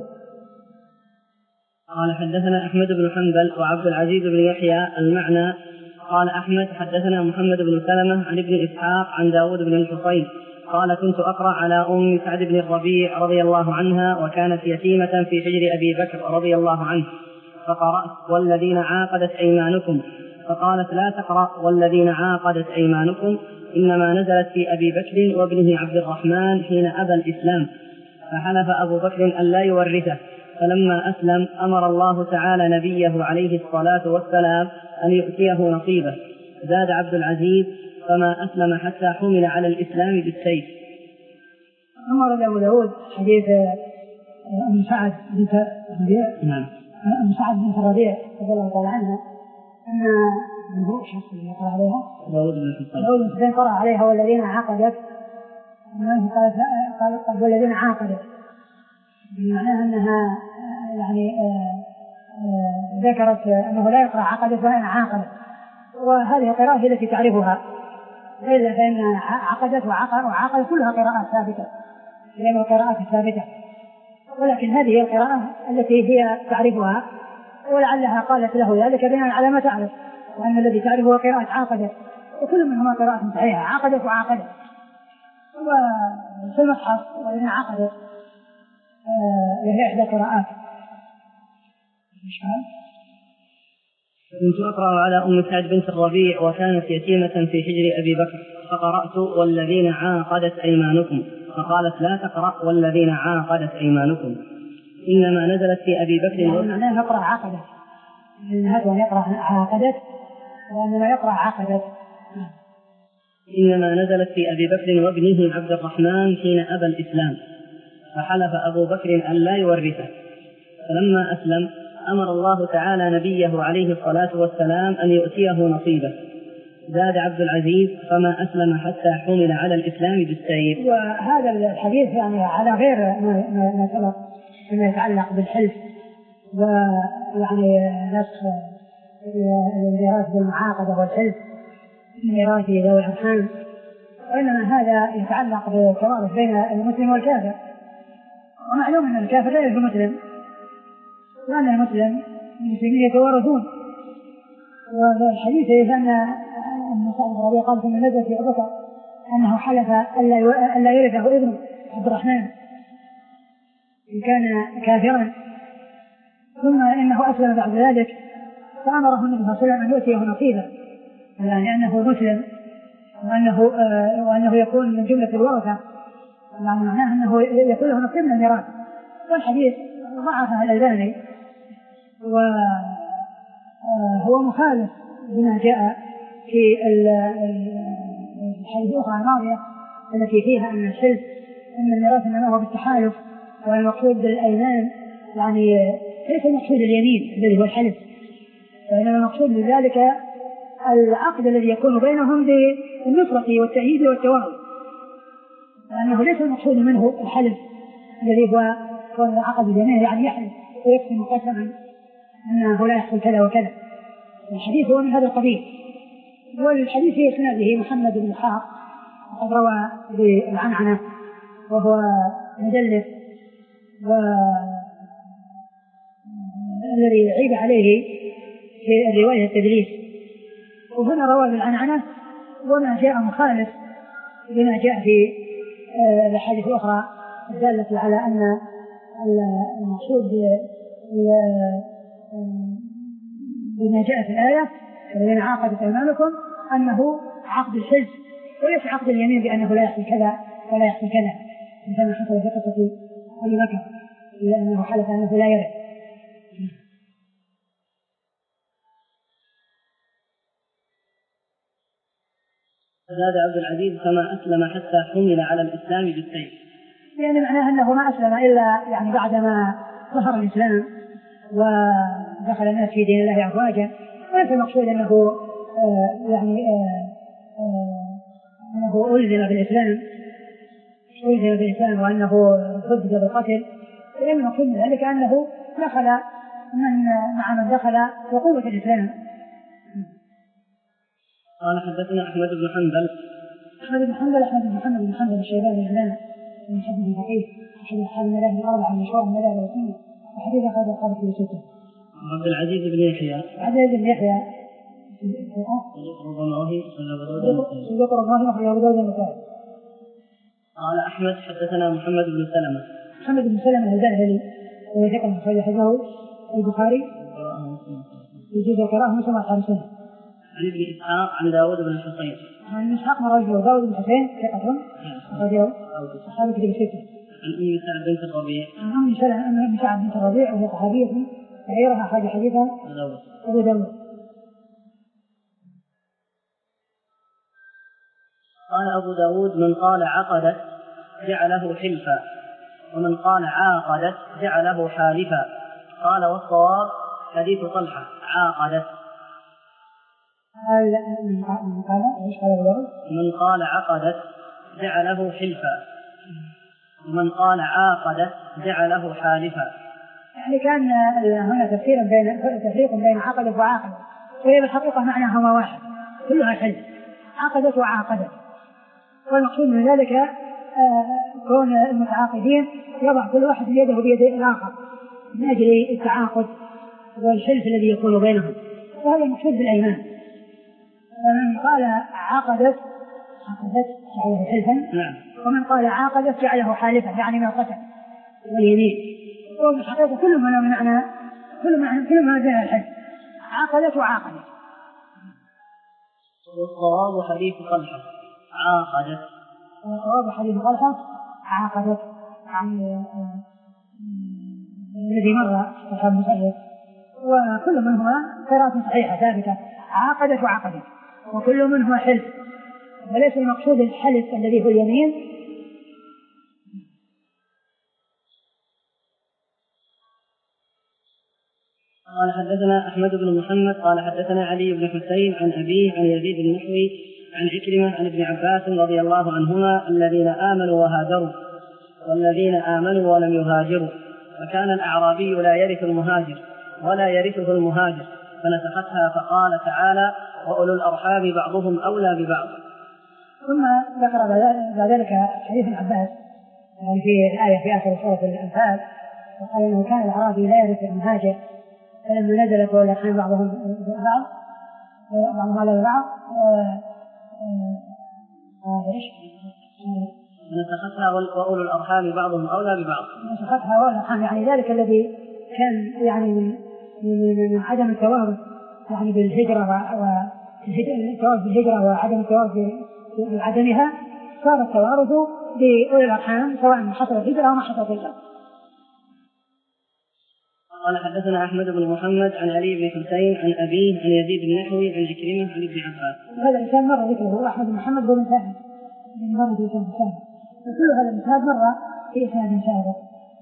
قال حدثنا أحمد بن حنبل وعبد العزيز بن يحيى المعنى. قال أحمد حدثنا محمد بن سلمة عن ابن إسحاق عن داود بن الحصين قال كنت أقرأ على أم سعد بن الربيع رضي الله عنها وكانت يتيمة في حجر أبي بكر رضي الله عنه، فقرأت والذين عاقدت أيمانكم، فقالت لا تقرأ والذين عاقدت أيمانكم، إنما نزلت في أبي بكر وابنه عبد الرحمن حين أبى الإسلام، فحلف أبو بكر أن لا يورثه، فلما أسلم أمر الله تعالى نبيه عليه الصلاة والسلام أن يؤتيه نصيبه. زاد عبد العزيز فما أسلم حتى حمل على الإسلام بالسيف. أمر أبو داود حديث أم سعد بنت الربيع نعم أم سعد بنت الربيع رضي الله تعالى عنها أن من هو الشخص اللي قرأ عليها داود بن الحصين داود بن الحصين قرأ عليها والذين عاقدت قالت قالت والذين عاقدت، معناها أنها يعني آآ آآ ذكرت أنه لا يقرأ عقدت وإن عاقدت، وهذه القراءة هي التي تعرفها، إلا فإن عقدت وعقدت وعقدت كلها قراءات ثابتة لأن القراءات الثابتة، ولكن هذه هي القراءة التي هي تعرفها، ولعلها قالت له ذلك بناء على ما تعرف، وأن الذي تعرفه هو قراءة عاقدت، وكل منهما قراءة صحيحة عقدت وعاقدت. وفي المصحف وإن عقدت وهي إحدى قراءات كنت أقرأ على أم سعد بنت الربيع وكانت يتيمة في حجر أبي بكر فقرأت والذين عاقدت أيمانكم فقالت لا تقرأ والذين عاقدت أيمانكم إنما نزلت في أبي بكر يعني لا نقرأ عقدت هذا يقرأ عاقدت وأنما يقرأ عقدت إنما نزلت في أبي بكر وابنه عبد الرحمن حين أبى الإسلام فحلف أبو بكر أن لا يورثه فلما أسلم أمر الله تعالى نبيه عليه الصلاة والسلام أن يؤتيه نصيبه. زاد عبد العزيز فما أسلم حتى حمل على الإسلام بالسيف. وهذا الحديث يعني على غير ما سبق فيما يتعلق بالحلف ويعني نسخ الميراث بالمعاقدة والحلف ميراث ذوي الأرحام، وإنما هذا يتعلق بالتوارث بين المسلم والكافر، ومعلوم أن الكافر لا يرث المسلم وأن المسلم المسلمين يتوارثون. والحديث أن أن سعد بن ربيعة قال في النزل في أبي بكر أنه حلف ألا يرثه ابنه عبد الرحمن إن كان كافرا، ثم إنه أسلم بعد ذلك فأمره النبي صلى الله عليه وسلم أن يؤتيه نصيبه، يعني أنه مسلم وأنه آه وأنه يكون من جملة الورثة، يعني معناه أنه يكون له نصيب من الميراث. والحديث ضعفه الألباني وهو مخالف بما جاء في الحديث الأخرى الماضية التي فيها أن الحلف أن الميراث إنما هو بالتحالف، والمقصود بالأيمان يعني ليس المقصود اليمين الذي هو الحلف، وإنما المقصود بذلك العقد الذي يكون بينهم بالنصرة والتأييد والتوارث، لأنه ليس المقصود منه الحلف الذي هو كون عقد اليمين يعني يحلف ويقسم قسما أنه لا يحصل كذا وكذا. الحديث هو من هذا القبيل. والحديث في إسناده محمد بن إسحاق وقد روى بالعنعنة وهو مدلس والذي عيب عليه في الرواية التدليس، وهنا روى بالعنعنة وما جاء مخالف بما جاء في الحديث الأخرى الدالة على أن المقصود بما جاء في الآية الذين عاقدت أيمانكم أنه عقد الحلف وليس عقد اليمين بأنه لا يحصل كذا ولا يحصل كذا، مثل حصل في قصة أبي بكر لأنه حلف أنه لا يرث. زاد عبد العزيز فما أسلم حتى حمل على الإسلام بالسيف، يعني معناه أنه ما أسلم إلا يعني بعدما ظهر الإسلام ودخل الناس في دين الله أفواجا، وليس المقصود أنه آه يعني آه آه أنه ألزم بالإسلام ألزم بالإسلام وأنه ضد بالقتل، لأن المقصود من ذلك أنه دخل من مع من دخل وقوة الإسلام. قال حدثنا أحمد بن حنبل أحمد بن حنبل أحمد بن محمد بن حنبل الشيباني الإمام من حديث الفقيه أحد أصحاب المذاهب الأربعة المشهورة من المذاهب السنة، وحديث أخرج البخاري في ستة. عبد العزيز بن يحيى عبد العزيز بن يحيى صدوق رضوانه أخرج أبو داود النسائي. قال أحمد حدثنا محمد بن سلمة محمد بن سلمة الباهلي وهو ثقة أخرج حديثه البخاري في جزء القراءة من سبعة خمسين. عن ابن إسحاق عن داود بن الحصين عن إسحاق من رجل داود بن الحصين ثقة أخرجه أصحاب كتب الستة. عن أم سعد بنت الربيع عن أم سعد بنت الربيع وهي صحابية صغيرة أخرج حديثها أبو داود. قال أبو داود من قال عقدت جعله حلفا ومن قال عاقدت جعله حالفا. قال والصواب حديث طلحة عاقدت. من قال ايش قال أبو داود؟ من قال عقدت جعله حلفا ومن قال عاقدت جعله حالفا. يعني كان هنا تفسير بين تفريق بين عقدت وعاقدت، وهي بالحقيقة معناهما واحد كلها حلف، عقدت وعاقدت. والمقصود من ذلك كون المتعاقدين يضع كل واحد يده بيد الآخر من أجل التعاقد والحلف الذي يكون بينهم، وهذا المقصود بالأيمان. فمن قال عقدت عقدت جعله حلفا، ومن قال عاقدت جعله حالفا يعني من القسم واليمين. وفي الحقيقة كل ما معنى كل ما كل ما جاء الحلف عقدت وعاقدت. والصواب حديث طلحة عاقدت. والصواب حديث طلحة عاقدت، يعني الذي مر أصحاب مسعود، وكل منهما قراءة صحيحة ثابتة، عاقدت وعقدت، وكل منهما حلف، وليس المقصود الحلف الذي هو اليمين. قال حدثنا أحمد بن محمد قال حدثنا علي بن حسين عن أبيه عن يزيد النحوي عن عكرمة عن ابن عباس رضي الله عنهما الذين آمنوا وهاجروا والذين آمنوا ولم يهاجروا، فكان الأعرابي لا يرث المهاجر ولا يرثه المهاجر، فنسختها فقال تعالى وأولو الأرحام بعضهم أولى ببعض. ثم ذكر بعد ذلك حديث ابن عباس يعني في الآية في آخر سورة الأنفال، وقال إنه كان الأعرابي لا يرث المهاجر، فلما نزلت وأولو الأرحام بعضهم بعض بعضهم أولى ببعض نسختها وأولو الأرحام بعضهم أولى ببعض. نسختها وأولو الأرحام يعني ذلك الذي كان يعني من, من, من عدم التوارث يعني بالهجرة والتوارث بالهجرة وعدم التوارث بعدمها، صار التوارث بأولي الأرحام سواء حصل الهجرة أو ما حصل الهجرة. قال حدثنا أحمد بن محمد عن علي بن حسين عن أبيه عن يزيد النحوي عن عكرمة عن ابن عباس. هذا الإنسان مر ذكره أحمد بن محمد بن ثابت من مرة في إسناد ثابت، وكل هذا الإسناد مر في إسناد ثابت.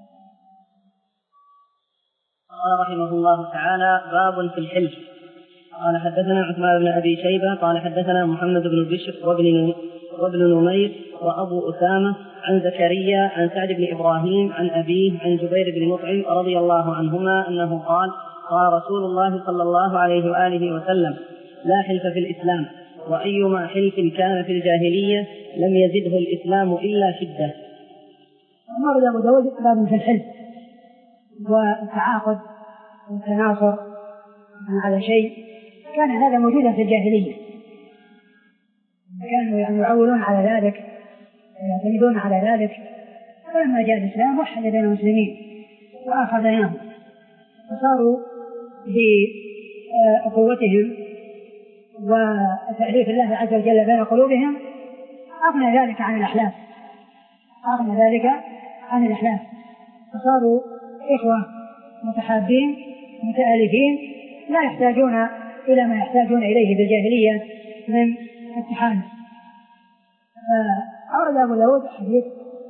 قال رحمه الله تعالى باب في الحلف. قال حدثنا عثمان بن أبي شيبة قال حدثنا محمد بن بشر وابن وابن نمير وأبو أسامة عن زكريا عن سعد بن إبراهيم عن أبيه عن جبير بن مطعم رضي الله عنهما أنه قال قال رسول الله صلى الله عليه وآله وسلم لا حلف في الإسلام، وأيما حلف كان في الجاهلية لم يزده الإسلام إلا شدة. أمر أبو داود باب في الحلف والتعاقد والتناصر على شيء كان هذا موجودا في الجاهلية، كانوا يعولون على ذلك ويعتمدون على ذلك، فلما جاء الإسلام وحد بين المسلمين وأخذناهم وصاروا بقوتهم وتأليف الله عز وجل بين قلوبهم أغنى ذلك عن الأحلاف أغنى ذلك عن الأحلاف فصاروا إخوة متحابين متآلفين لا يحتاجون إلى ما يحتاجون إليه بالجاهلية من التحالف. أورد أبو داود حديث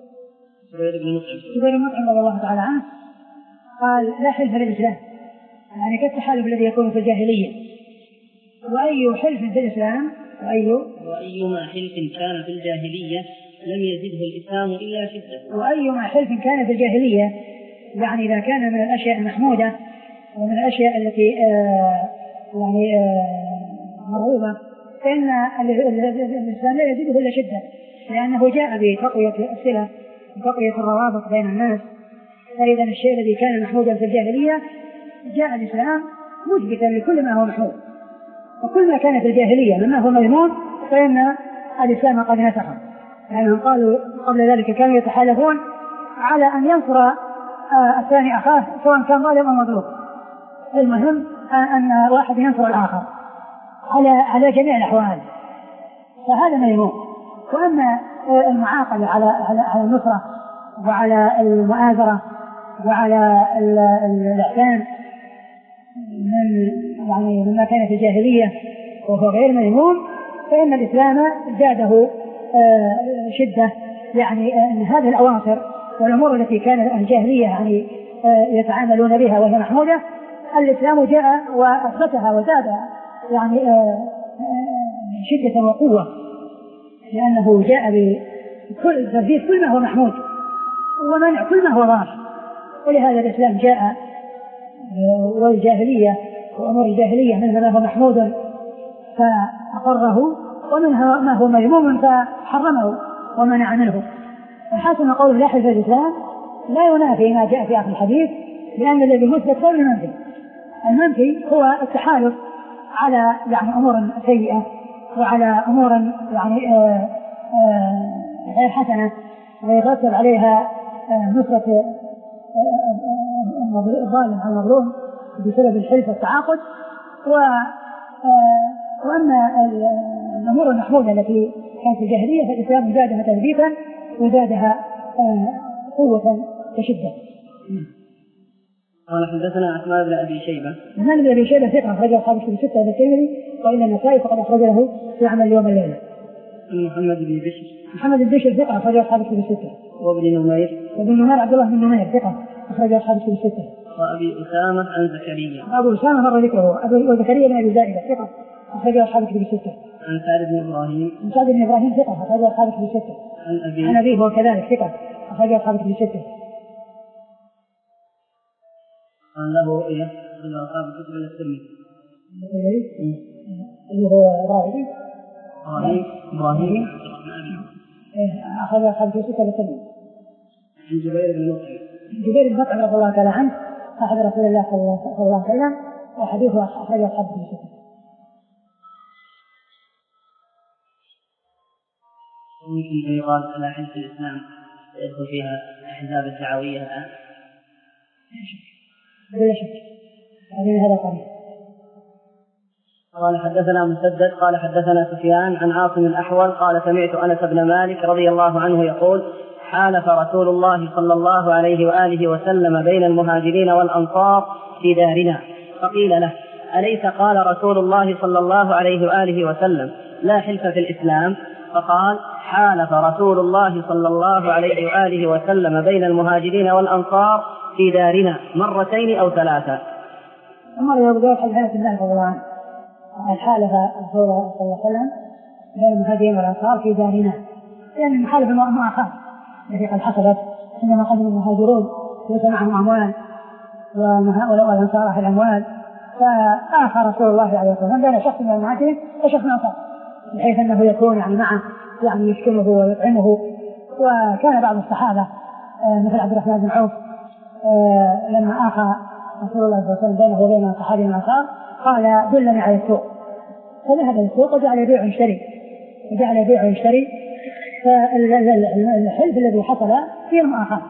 جبير بن مطعم رضي الله تعالى عنه قال لا حلف للإسلام، يعني كالتحالف الذي يكون في الجاهلية. وأي حلف في الإسلام وأي وأيما حلف كان في الجاهلية لم يزده الإسلام إلا شدة. وأيما حلف كان في الجاهلية يعني إذا كان من الأشياء المحمودة ومن الأشياء التي آه يعني آه مرغوبة فإن الإسلام لا يزيده إلا شدة، لأنه جاء بتقوية الصلة وتقوية الروابط بين الناس. فإذا الشيء الذي كان محمودا في الجاهلية جاء الإسلام مثبتا لكل ما هو محمود، وكل ما كان في الجاهلية مما هو مذموم فإن الإسلام قد نسخه، لأنهم قالوا قبل ذلك كانوا يتحالفون على أن ينصر الثاني أخاه سواء كان ظالم أو مظلوم، المهم أن واحد ينصر الآخر على على جميع الأحوال، فهذا مذموم. وأما المعاقدة على على النصرة وعلى المؤازرة وعلى الإحسان من يعني مما كان في الجاهلية وهو غير مذموم فإن الإسلام زاده شدة، يعني أن هذه الأواصر والأمور التي كان الجاهلية يعني يتعاملون بها وهي محمودة الإسلام جاء وأثبتها وزاد يعني شدة وقوة، لأنه جاء بكل تنفيذ كل ما هو محمود ومنع كل ما هو ضار. ولهذا الإسلام جاء والجاهلية وأمور الجاهلية منها ما هو محمود فأقره ومنها ما هو مذموم فحرمه ومنع منه. فحسن قوله لا حلف الإسلام لا ينافي ما جاء في آخر الحديث، لأن الذي مثبت غير المنفي. المنفي هو التحالف على يعني أمور سيئة وعلى أمور يعني غير حسنة ويترتب عليها نصرة الظالم على المظلوم بسبب الحلف والتعاقد، و وأما الأمور المحمودة التي كانت في الجاهلية فالإسلام زادها تثبيتا وزادها قوة وشدة. قال حدثنا عثمان بن أبي شيبة. عثمان بن أبي شيبة ثقة أخرجه أصحاب الكتب الستة الترمذي وإلا النسائي فقد أخرج له في عمل اليوم الليلة. محمد بن بشر. محمد بن بشر ثقة أخرجه أصحاب الكتب الستة. وابن نمير. وابن نمير عبد الله بن نمير ثقة أخرجه أصحاب الكتب الستة. وأبي أسامة عن زكريا. أبو أسامة مر ذكره. أبو زكريا بن أبي زائدة ثقة أخرجه أصحاب الكتب الستة. عن سعد بن إبراهيم. عن سعد بن إبراهيم ثقة أخرجه أصحاب الكتب الستة. عن أبي. عن أبيه هو كذلك ثقة أخرجه أصحاب الكتب الستة. قال له إيه إلى أصحاب الكتب الترمذي. اللي هو إبراهيم. إبراهيم. إبراهيم. أخرج أصحاب الكتب الستة الترمذي. عن جبير بن مطعم. جبير بن مطعم رضي الله تعالى عنه صاحب رسول الله صلى الله عليه وسلم وحديثه أخرج أصحاب الكتب الستة. ممكن يقال على حلف الإسلام يدخل فيها الأحزاب الدعوية الآن؟ بلا شك هذا قريب. قال حدثنا مسدد قال حدثنا سفيان عن عاصم الأحول قال سمعت أنس بن مالك رضي الله عنه يقول حالف رسول الله صلى الله عليه وآله وسلم بين المهاجرين والأنصار في دارنا فقيل له أليس قال رسول الله صلى الله عليه وآله وسلم لا حلف في الإسلام؟ فقال حالف رسول الله صلى الله عليه وآله وسلم بين المهاجرين والأنصار في دارنا مرتين أو ثلاثة. أمر يا أبو داود حدث الله رضي الله عنه حالف رسول الله صلى الله عليه وسلم بين المهاجرين والأنصار في دارنا لأن يعني محالفة مؤاخاة التي قد حصلت عندما قدم المهاجرون ليس معهم أموال والأنصار أهل الأموال فآخى رسول الله عليه وسلم بين شخص من المهاجرين وشخص من الأنصار بحيث أنه يكون يعني معه يعني يسكنه ويطعمه. وكان بعض الصحابة مثل عبد الرحمن بن عوف لما آخى رسول الله صلى الله عليه وسلم بينه وبين صحابي الأنصار قال دلني على السوق فذهب للسوق وجعل يبيع ويشتري وجعل يبيع ويشتري فالحلف الذي حصل فيه مؤاخاة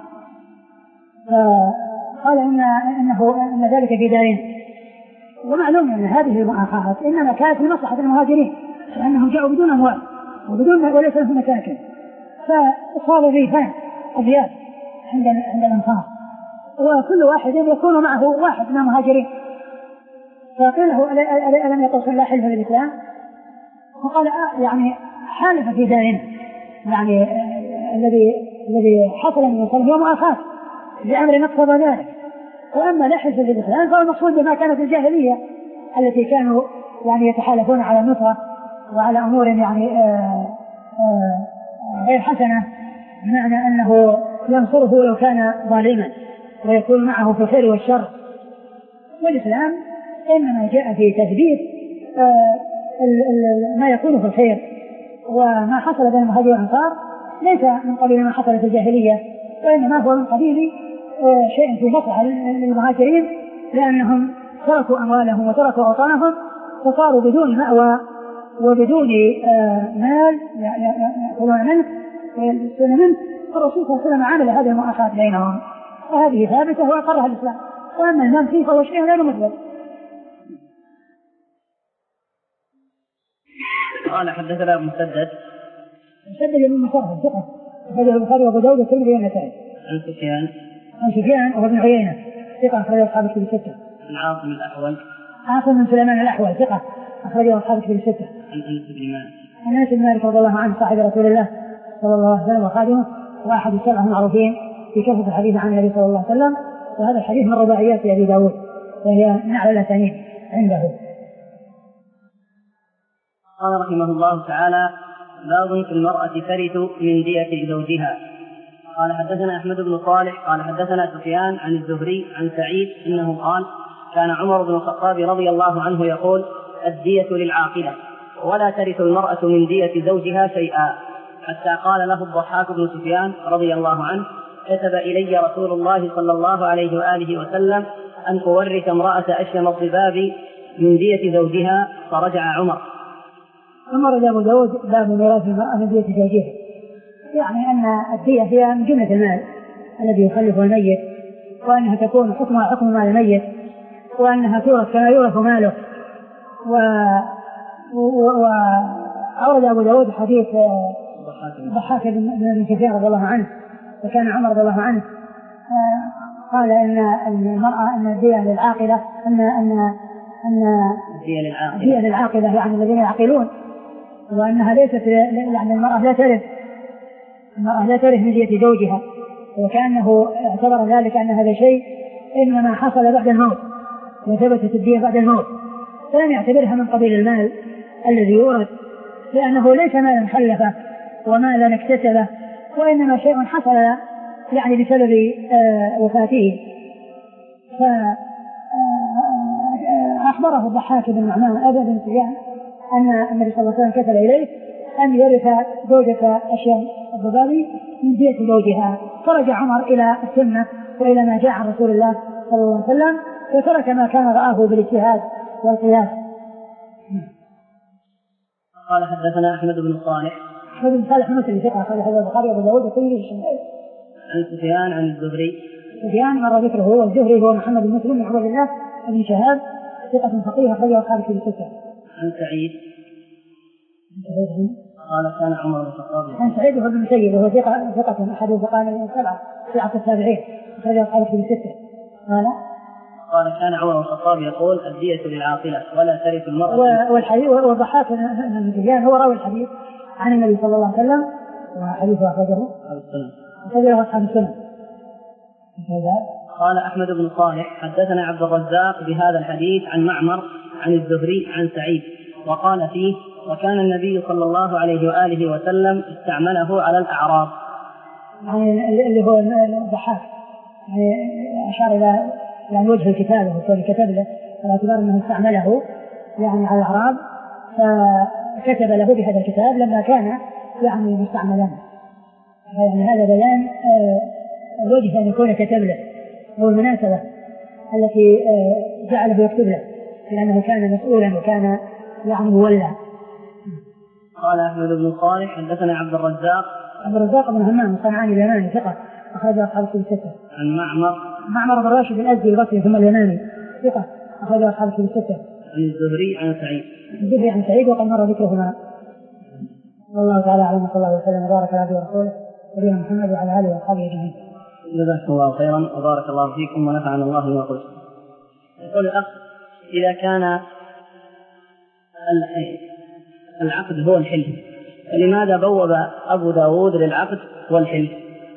فقال إن إنه إن ذلك في دارين. ومعلوم أن هذه المؤاخاة إنما كانت لمصلحة المهاجرين لأنهم جاءوا بدون أموال وبدون وليس لهم مساكن فصاروا ضيفان أبيات عند عند الأنصار وكل واحد يكون معه واحد من المهاجرين فقيل له ألم يقل لا حلف بالإسلام؟ فقال آه يعني حالف في دارين يعني آه الذي الذي حصل من الإسلام هو مؤاخاة بأمر نقصد ذلك. وأما لا حلف بالإسلام فهو المقصود بما كانت الجاهلية التي كانوا يعني يتحالفون على النصرة وعلى أمور يعني آه آه غير حسنة بمعنى أنه ينصره لو كان ظالما ويكون معه في الخير والشر. والإسلام إنما جاء في تثبيت آه ما يكون في الخير. وما حصل بين المهاجرين والأنصار ليس من قبيل ما حصل في الجاهلية وإنما هو من قبيل آه شيء في مصلحة للمهاجرين لأنهم تركوا أموالهم وتركوا أوطانهم فصاروا بدون مأوى وبدون آه مال يأكلون منه ويلبسون منه. فالرسول صلى الله عليه وسلم عامل هذه المؤاخاة بينهم وهذه ثابتة وأقرها الإسلام. وأما المال فيه فهو شيء غير مثبت. قال حدثنا مسدد مسدد بن مسرهد ثقة أخرجه البخاري وأبو داود والترمذي والنسائي. عن سفيان عن سفيان وابن عيينة ثقة أخرجه أصحاب الكتب الستة. عن عاصم الأحول عاصم بن سليمان الأحول ثقة أخرجه أصحاب الكتب الستة. عن أنس بن مالك عن أنس بن مالك رضي الله عنه صاحب رسول الله صلى الله عليه وسلم وخادمه وأحد السبعة المعروفين في كثرة الحديث عن النبي صلى الله عليه وسلم. وهذا الحديث من رباعيات أبي داود وهي من أعلى الأسانيد عنده. قال رحمه الله تعالى باب في المرأة ترث من دية زوجها. قال حدثنا أحمد بن صالح قال حدثنا سفيان عن الزهري عن سعيد إنه قال كان عمر بن الخطاب رضي الله عنه يقول الدية للعاقلة ولا ترث المرأة من دية زوجها شيئا حتى قال له الضحاك بن سفيان رضي الله عنه كتب إلي رسول الله صلى الله عليه وآله وسلم أن أورث امرأة أشيم الضباب من دية زوجها فرجع عمر. ثم رد أبو داود باب ميراث المرأة من دية زوجها يعني أن الدية هي من جملة المال الذي يخلفه الميت وأنها تكون حكمها حكم مال الميت وأنها تورث كما يورث ماله وأورد أبو داود حديث ضحاك بن كثير رضي الله عنه، وكان عمر رضي الله عنه قال إن المرأة أن الدية للعاقلة أن أن أن الدية للعاقلة يعني الذين يعقلون، وأنها ليست يعني المرأة لا ترث المرأة لا ترث من دية زوجها، وكأنه اعتبر ذلك أن هذا شيء إنما حصل بعد الموت وثبتت الدية بعد الموت، فلم يعتبرها من قبيل المال الذي يورث، لأنه ليس مالا خلفه ومالا اكتسبه، وإنما شيء حصل يعني بسبب وفاته. فأخبره الضحاك بن نعمان أبا بن سفيان أن النبي صلى الله عليه وسلم كتب إليه أن يرث زوجة أشيم الضبابي من دية زوجها، فرجع عمر إلى السنة وإلى ما جاء عن رسول الله صلى الله عليه وسلم، وترك ما كان رآه بالاجتهاد والقياس. قال حدثنا أحمد بن صالح أحمد بن صالح مسلم ثقة أخرج حديث البخاري وأبو داود والترمذي والشافعي. عن سفيان عن الزهري. سفيان مر ذكره، والزهري هو محمد بن مسلم بن عبد الله بن شهاب ثقة فقيه أخرجه البخاري في الستة. عن سعيد قال كان عمر بن الخطاب. عن سعيد بن المسيب وهو ثقة ثقة أحد الفقهاء السبعة في عصر التابعين أخرجه البخاري في الستة. قال قال كان عمر بن الخطاب يقول الدية للعاقلة ولا ترث المرأة. والحديث والضحاك بن سفيان هو راوي الحديث عن النبي صلى الله عليه وسلم، وحديثه أخرجه أخرجه أصحاب السنة. قال أحمد بن صالح حدثنا عبد الرزاق بهذا الحديث عن معمر عن الزهري عن سعيد، وقال فيه وكان النبي صلى الله عليه وآله وسلم استعمله على الأعراب. يعني اللي هو الضحاك يعني أشار إلى يعني وجه الكتابة وكون كتب له على اعتبار أنه استعمله يعني على الأعراب، فكتب له بهذا الكتاب لما كان يعني مستعملا. يعني هذا بيان الوجه أن يكون كتب له والمناسبة التي جعله يكتب له، لأنه كان مسؤولا وكان يعني مولى. قال أحمد بن صالح حدثنا عبد الرزاق عبد الرزاق بن همام الصنعاني اليماني ثقة أخرجه أصحاب الكتب الستة. عن معمر معمر بن راشد الأزدي البصري ثم اليماني ثقة أخرجه أصحاب الكتب الستة. عن الزهري عن سعيد. الزهري عن سعيد وقد مر ذكرهما. والله تعالى أعلم صلى الله عليه وسلم وبارك على عبده ورسوله نبينا محمد وعلى آله وأصحابه أجمعين. جزاكم الله خيرا وبارك الله فيكم ونفعنا الله بما قلت. يقول الأخ إذا كان العقد هو الحلف فلماذا بوب أبو داود للعقد والحلف؟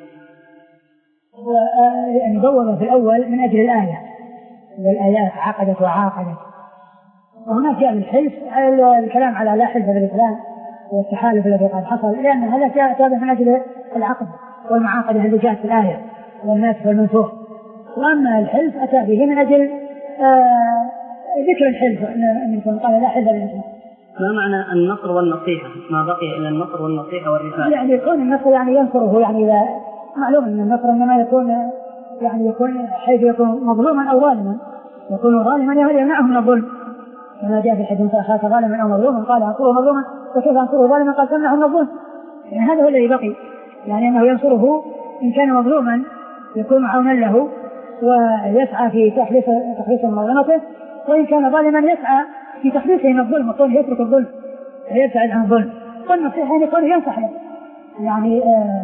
يعني بوب في الأول من أجل الآية والآيات عقدت وعاقدت، وهناك جاء الحلف الكلام على لا حلف بالإسلام والتحالف الذي قد حصل، لأن هذا جاء من أجل العقد والمعاقدة اللي جاءت في الآية والناس والمنسوخ. وأما الحلف أتى به من أجل آه ذكر الحلف من قال لا حلف بالإسلام. ما معنى النصر والنصيحة؟ ما بقي إلا النصر والنصيحة والرفاق. يعني يكون النصر يعني ينصره، يعني إذا معلوم أن النصر إنما يكون يعني يكون حيث يكون مظلوما أو ظالما، يكون ظالما يمنعه من الظلم، كما جاء في الحديث أخاك ظالما أو مظلوما قال أنصره مظلوما وكيف أنصره ظالما قال تمنعه من الظلم. يعني هذا هو الذي بقي، يعني أنه ينصره إن كان مظلوما يكون عونا له ويسعى في تخليص تخليص مظلمته، وإن كان ظالما يسعى في تخليصه من الظلم وكونه يترك الظلم ويبتعد عن الظلم. والنصيحة يعني كونه ينصح له، يعني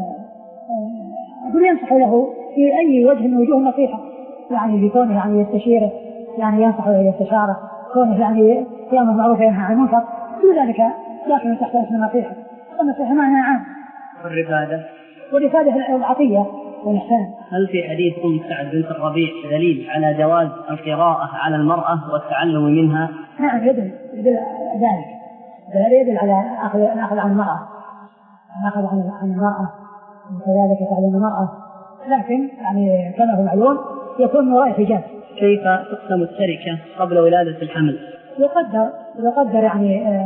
أقول ينصح له في أي وجه من وجوه النصيحة، يعني بكونه يعني يستشيره، يعني ينصح له يستشاره، كونه يعني يأمر بالمعروف وينهى عن المنكر، كل ذلك داخل تحت اسم النصيحة. والنصيحة معناها عام. والرفادة والرفادة العطية والإحسان. هل في حديث أم سعد بنت الربيع دليل على جواز القراءة على المرأة والتعلم منها؟ نعم يدل يدل ذلك، هذا يدل على أخذ أخذ عن المرأة، أخذ عن المرأة وكذلك تعلم المرأة، لكن يعني كما هو معلوم يكون من وراء حجاب. كيف تقسم التركة قبل ولادة الحمل؟ يقدر يقدر يعني آآ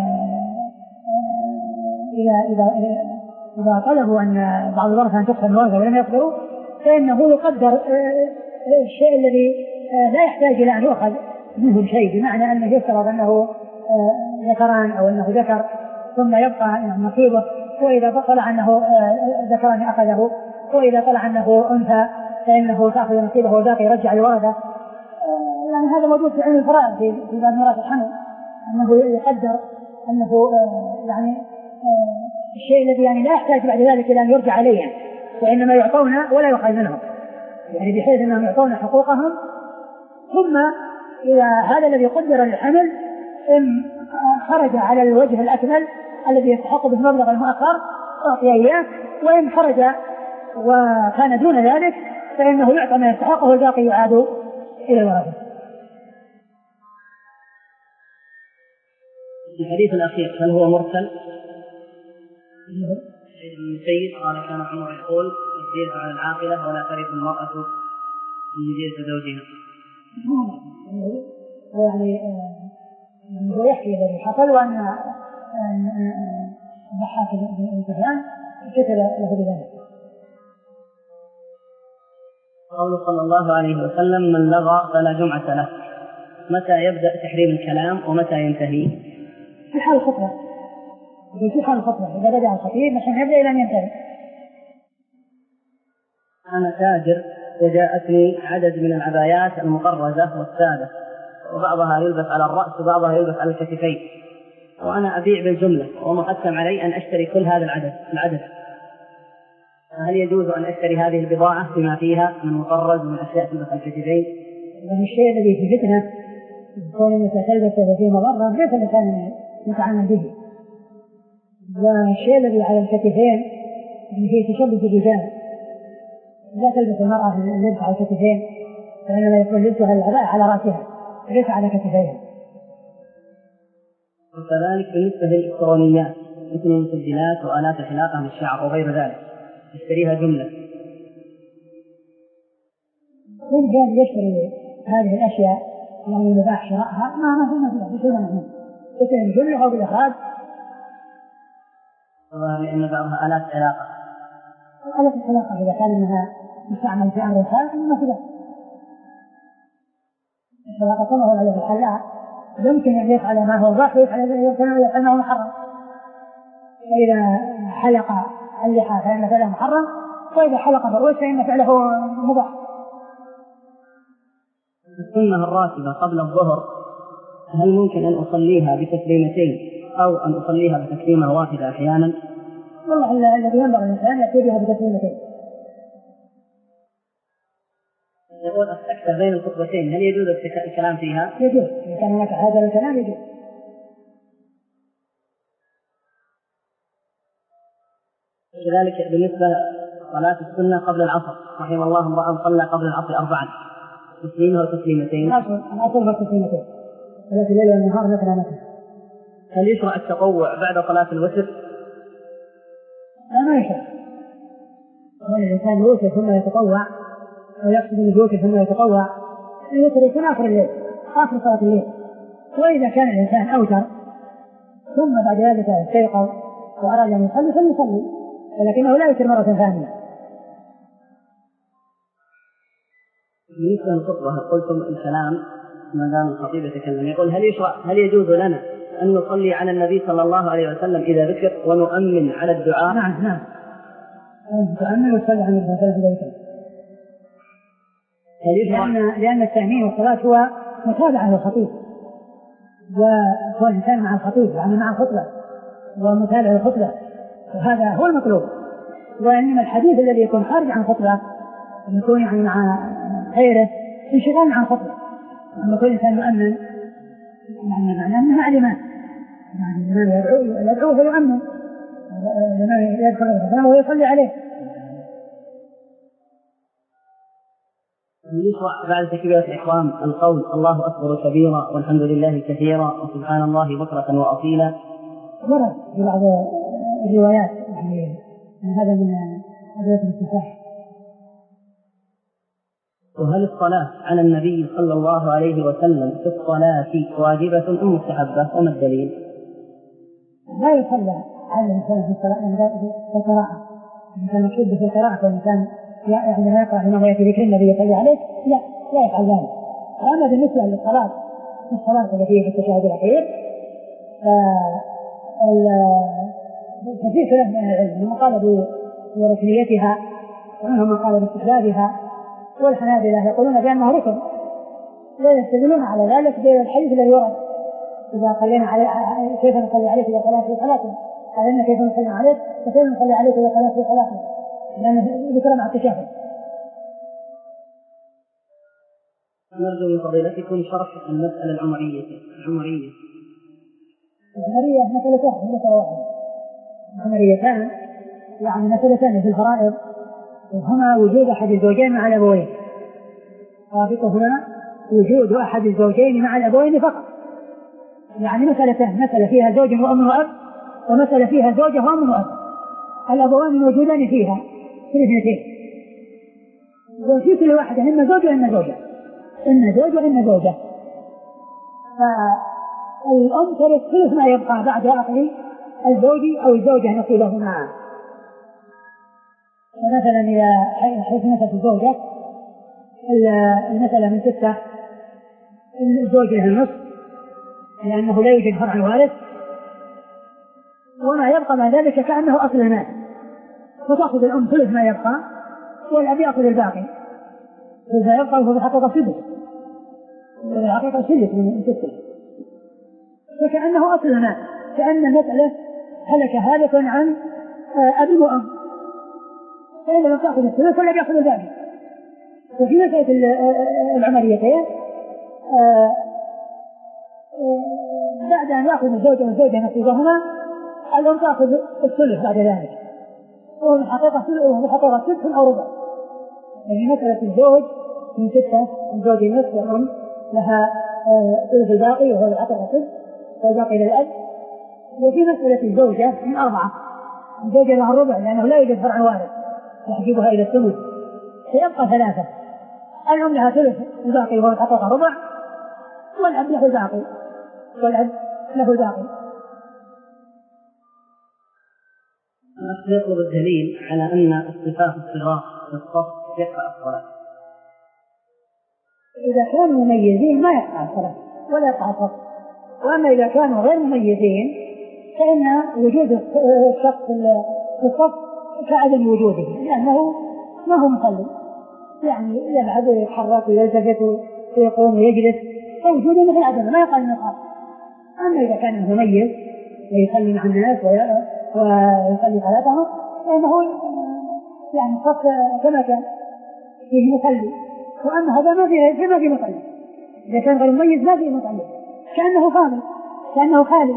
آآ إذا إذا إذا طلبوا أن بعض الورثة أن تقسم الورثة ولم يقدروا فإنه يقدر الشيء الذي لا يحتاج إلى أن يؤخذ منه شيء، بمعنى أنه يفترض أنه ذكران أو أنه ذكر ثم يبقى نصيبه، وإذا طلع أنه ذكران أخذه، وإذا طلع أنه أنثى فإنه تأخذ نصيبه والباقي يرجع لورثة. يعني هذا موجود في علم الفرائض في باب ميراث الحمل، أنه يقدر أنه يعني الشيء الذي يعني لا يحتاج بعد ذلك إلى أن يرجع عليهم، وإنما يعطون ولا يؤخذ منهم، يعني بحيث أنهم يعطون حقوقهم. ثم إذا هذا الذي قدر للحمل إن خرج على الوجه الأكمل الذي يستحق به المبلغ المؤخر أعطي إياه، وإن خرج وكان دون ذلك فإنه يعطى ما يستحقه والباقي يعاد إلى الورثة. الحديث الأخير هل هو مرسل؟ سيد قال كان عمر يقول الدية على العاقلة ولا ترث المرأة من دية زوجها. يعني هو يحكي الذي حصل، وأن ضحاك بن سفيان كتب له بذلك. قوله صلى الله عليه وسلم من لغى فلا جمعة له، متى يبدأ تحريم الكلام ومتى ينتهي؟ في حال الخطبة، في حال الخطبة إذا بدأ الخطيب مشان يبدأ إلى أن ينتهي. أنا تاجر وجاءتني عدد من العبايات المطرزة والسادة، وبعضها يلبس على الرأس وبعضها يلبس على الكتفين، وأنا أبيع بالجملة ومحتم علي أن أشتري كل هذا العدد العدد هل يجوز أن أشتري هذه البضاعة بما فيها من مطرز ومن أشياء تلبس على الكتفين؟ الشيء الذي في فتنة كون أنك تلبسه فيه مضرة ليس الإنسان متعامل به، والشيء الذي على الكتفين اللي فيه تشبه الرجال لا تلبس المرأة اللبس على الكتفين، فإنما يكون لبسها العباءة على رأسها ليس على كتفيها. وكذلك بالنسبة للإلكترونيات مثل المسجلات وآلات الحلاقة للشعر وغير ذلك يشتريها جملة، كل كان يشتري هذه الأشياء يعني مباح شرائها ما ما فيها فيها بشيء منهم يشتري الجملة أو بالإخراج، لأن بعضها آلات حلاقة. آلات الحلاقة إذا كان منها مستعمل في أمر خارج ما فيها. الحلاقة كما هو عليه الحلاق يمكن أن يفعل ما هو مباح ويفعل ما هو محرم، فإذا حلق اللحى فإن فعله محرم، وإذا حلق الرؤوس فإن فعله مباح. السنة الراتبة قبل الظهر هل ممكن أن أصليها بتسليمتين أو أن أصليها بتسليمة واحدة أحيانا؟ والله الذي ينبغي الإنسان يأتي بها بتسليمتين. يقول أستكثر بين الخطبتين هل يجوز الكلام فيها؟ يجوز، إذا كان لك هذا الكلام يجوز. كذلك بالنسبة صلاة السنة قبل العصر رحم الله امرأ صلى قبل العصر أربعا تسليمها وتسليمتين. العصر والتسليمتين ثلاث الليل والنهار مثلا مثلا. هل يشرع التطوع بعد صلاة الوتر؟ لا ما يشرع. الإنسان يوتر ثم يتطوع ويقصد الوتر ثم يتطوع، الوتر يكون آخر الليل آخر صلاة الليل، وإذا كان الإنسان أوتر ثم بعد ذلك استيقظ وأراد أن يصلي فليصلي، ولكنه لا يوتر مرة ثانية. بالنسبة للخطبة قلتم الكلام ما دام الخطيب يتكلم، يقول هل يشرع هل يجوز لنا أن نصلي على النبي صلى الله عليه وسلم إذا ذكر ونؤمن على الدعاء؟ نعم نعم تؤمن وتصلي على النبي صلى الله عليه وسلم، لأن لأن التأمين والصلاة هو متابعة للخطيب، وهو الإنسان مع الخطيب يعني مع الخطبة ومتابعة للخطبة، وهذا هو المطلوب. وإنما الحديث الذي يكون خارج عن الخطبة يكون يعني مع غيره انشغال عن الخطبة، لما كل إنسان يؤمن يعني معناه أنه مع الإمام، يعني الإمام يدعو يدعوه ويؤمن، الإمام يدخل الخطبة ويصلي عليه. يشرع بعد تكبيرة الإحرام القول الله أكبر كبيرا والحمد لله كثيرا وسبحان الله بكرة وأصيلا؟ ورد في بعض الروايات يعني هذا من أدوات الاستفتاح. وهل الصلاة على النبي صلى الله عليه وسلم في الصلاة واجبة أم مستحبة وما الدليل؟ لا يصلى على الإنسان في الصلاة في القراءة، الإنسان يشد في القراءة والإنسان يعني لا يقرأ لما يأتي ذكر النبي يصلي عليه، لا لا يفعل ذلك. أما بالنسبة للصلاة في الصلاة التي في التشهد الأخير ففي خلاف من العلم، من قال بركنيتها ومنهم من قال باستحبابها، والحنابلة يقولون بأنها ركن، لا يستدلون على ذلك بالحديث الذي ورد إذا صلينا عليه كيف نصلي عليك إذا صليت في صلاته؟ قال إن كيف نصلي عليك فكيف نصلي عليك إذا صليت في صلاته؟ لأنه ذكر مع التشهد. نرجو من فضيلتكم شرح المسألة العمرية. العمرية العمرية مسألتان مسألة واحدة. العمريتان يعني مسألتان في الفرائض، وهما وجود أحد الزوجين مع الأبوين. رابطهما وجود أحد الزوجين مع الأبوين فقط. يعني مسألتان، مسألة فيها زوج وأم وأب، ومسألة فيها زوجة وأم وأب. الأبوان موجودان فيها في الاثنتين، وفي كل واحدة إما زوج وإما زوجة، إما زوج وإما زوجة. فالأم ترث ثلث ما يبقى بعد آخر الزوج أو الزوجة نصيبهما. فمثلا إذا حيث مثل الزوجة المسألة من ستة، الزوج له النصف لأنه لا يوجد فرع وارث، وما يبقى ما ذلك كأنه أصل المال، فتأخذ الأم ثلث ما يبقى والأب يأخذ الباقي، فإذا يبقى هو بحقيقة سدس، بحقيقة سدس من ستة، فكأنه أصل المال، كأن المسألة هلك هالك عن أب وأم، فإذا لم تأخذ الثلث والأب يأخذ الباقي. وفي مسألة العمريتين بعد أن يأخذ الزوج والزوجة نصيبهما الأم تأخذ الثلث بعد ذلك، وهو بحقيقة ثلث أو ربع. يعني مسألة الزوج من ستة، الزوج النصف والأم لها ثلث الباقي وهو بحقيقة ثلث والباقي للأب. وفي مسألة الزوجة من أربعة، الزوجة لها الربع لأنه لا يوجد فرع وارث يحجبها إلى الثلث، فيبقى ثلاثة، الأم لها ثلث الباقي وهو بحقيقة ربع، والأب له الباقي والأب له الباقي. الأخ يطلب الدليل على أن اصطفاف الصغار في الصف يقطع الصلاة. إذا كانوا مميزين ما يقطع الصلاة ولا يقطع الصف، وأما إذا كانوا غير مميزين فإن وجود الشخص في الصف كعدم وجوده، لأنه ما هو مصلي، يعني يلعب ويتحرك ويلتفت ويقوم ويجلس، فوجوده مثل عدمه ما يقال انه خاص. اما اذا كان مميز ويصلي مع الناس ويصلي صلاتهم فانه يعني صف كما كان فيه مصلي، واما هذا ما فيه ما فيه مصلي. اذا كان غير مميز ما فيه مصلي، كانه فاضي كانه خالي.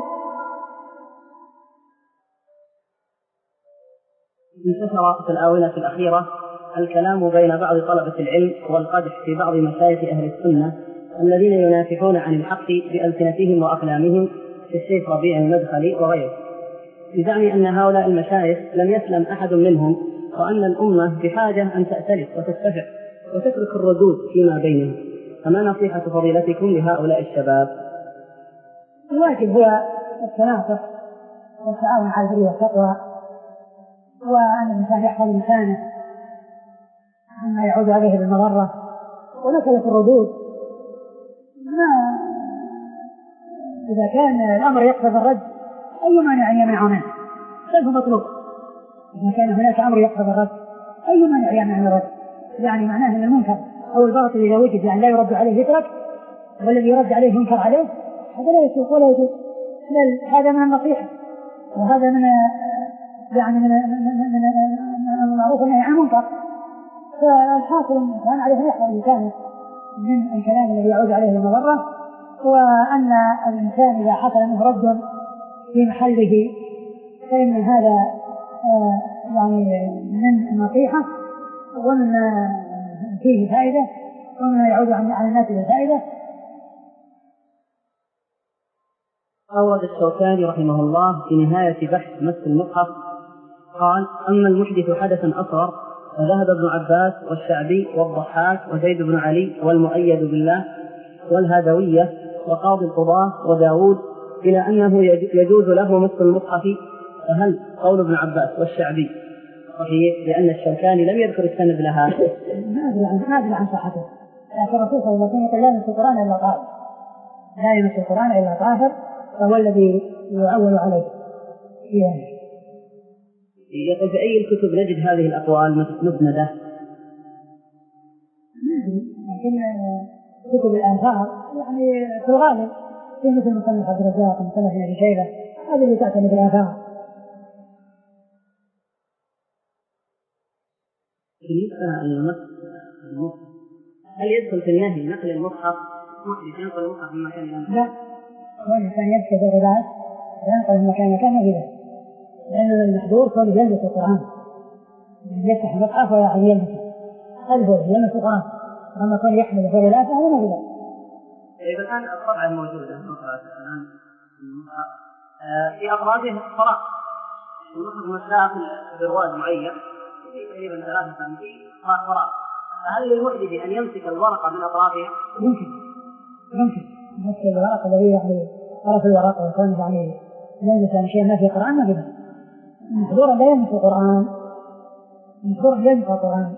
انتشر في الآونة الأخيرة الكلام بين بعض طلبة العلم والقدح في بعض مشايخ أهل السنة الذين ينافحون عن الحق بألسنتهم وأقلامهم كالشيخ ربيع المدخلي وغيره، بزعم أن هؤلاء المشايخ لم يسلم أحد منهم، وأن الأمة بحاجة أن تأتلف وتستفع وتترك الردود فيما بينهم. فما نصيحة فضيلتكم لهؤلاء الشباب؟ الواجب هو التناصح والتعاون على البر والتقوى، وأن الإنسان يحفظ لسانه عما يعود عليه بالمضرة، ونسلة الردود ما إذا كان الأمر يقتضي الرد أي مانع يمنع منه فهو مطلوب. إذا كان هناك أمر يقتضي الرد أي مانع يمنع الرد، يعني معناه أن المنكر أو الباطل إذا وجد يعني لا يرد عليه يترك، والذي يرد عليه ينكر عليه، هذا لا يسوق ولا يجوز، بل هذا من النصيحة، وهذا من يعني من من المعروف والنهي عن المنكر. فالحاصل أن الإنسان عليه أن يحفظ لسانه من الكلام الذي يعود عليه المضرة، وأن الإنسان إذا حصل منه رد في محله فإن هذا يعني من النصيحة ومن فيه فائدة ومن يعود على الناس بالفائدة. أورد الشوكاني رحمه الله في نهاية بحث مس المصحف قال: أما المحدث حدثا أصغر فذهب ابن عباس والشعبي والضحاك وزيد بن علي والمؤيد بالله والهادوية وقاضي القضاة وداود إلى أنه يجوز له مس المصحف. فهل قول ابن عباس والشعبي صحيح لأن الشوكاني لم يذكر السند لها؟ ما أدري عن صحته، لكن الرسول صلى الله عليه وسلم لا يمس القرآن إلا طاهر، لا يمس القرآن إلا طاهر، فهو الذي يعول عليه. يقول في أي الكتب نجد هذه الأقوال مسندة؟ لكن كتب الآثار يعني في الغالب في مثل مصنف عبد الرزاق ومصنف ابن أبي شيبة، هذه اللي تعتمد الآثار. بالنسبة للمصحف هل يدخل في النهي نقل المصحف محدث ينقل المصحف من مكان إلى مكان؟ لا، والإنسان يبكي بالرباط وينقل من مكان مكان ما ذلك، لأن المحظور كونه يلبس القرآن، يفتح المصحف ويعني يلبسه، هذا هو يلبس القرآن. أما كونه يحمل الرباط فهذا ما ذلك. إذا كان الطبعة الموجودة الآن في أطرافه قراء المصحف متداخل برواز معين تقريبا ثلاثة خمسين قراء، فهل للمحدث أن يمسك الورقة من أطرافها؟ ممكن ممكن يمسك الورقة الذي يعني طرف الورقة ويكون يعني يلبس عن شيء ما في قرآن ما في. محظورا لا يلبس القرآن، محظورا لا يلبس القرآن.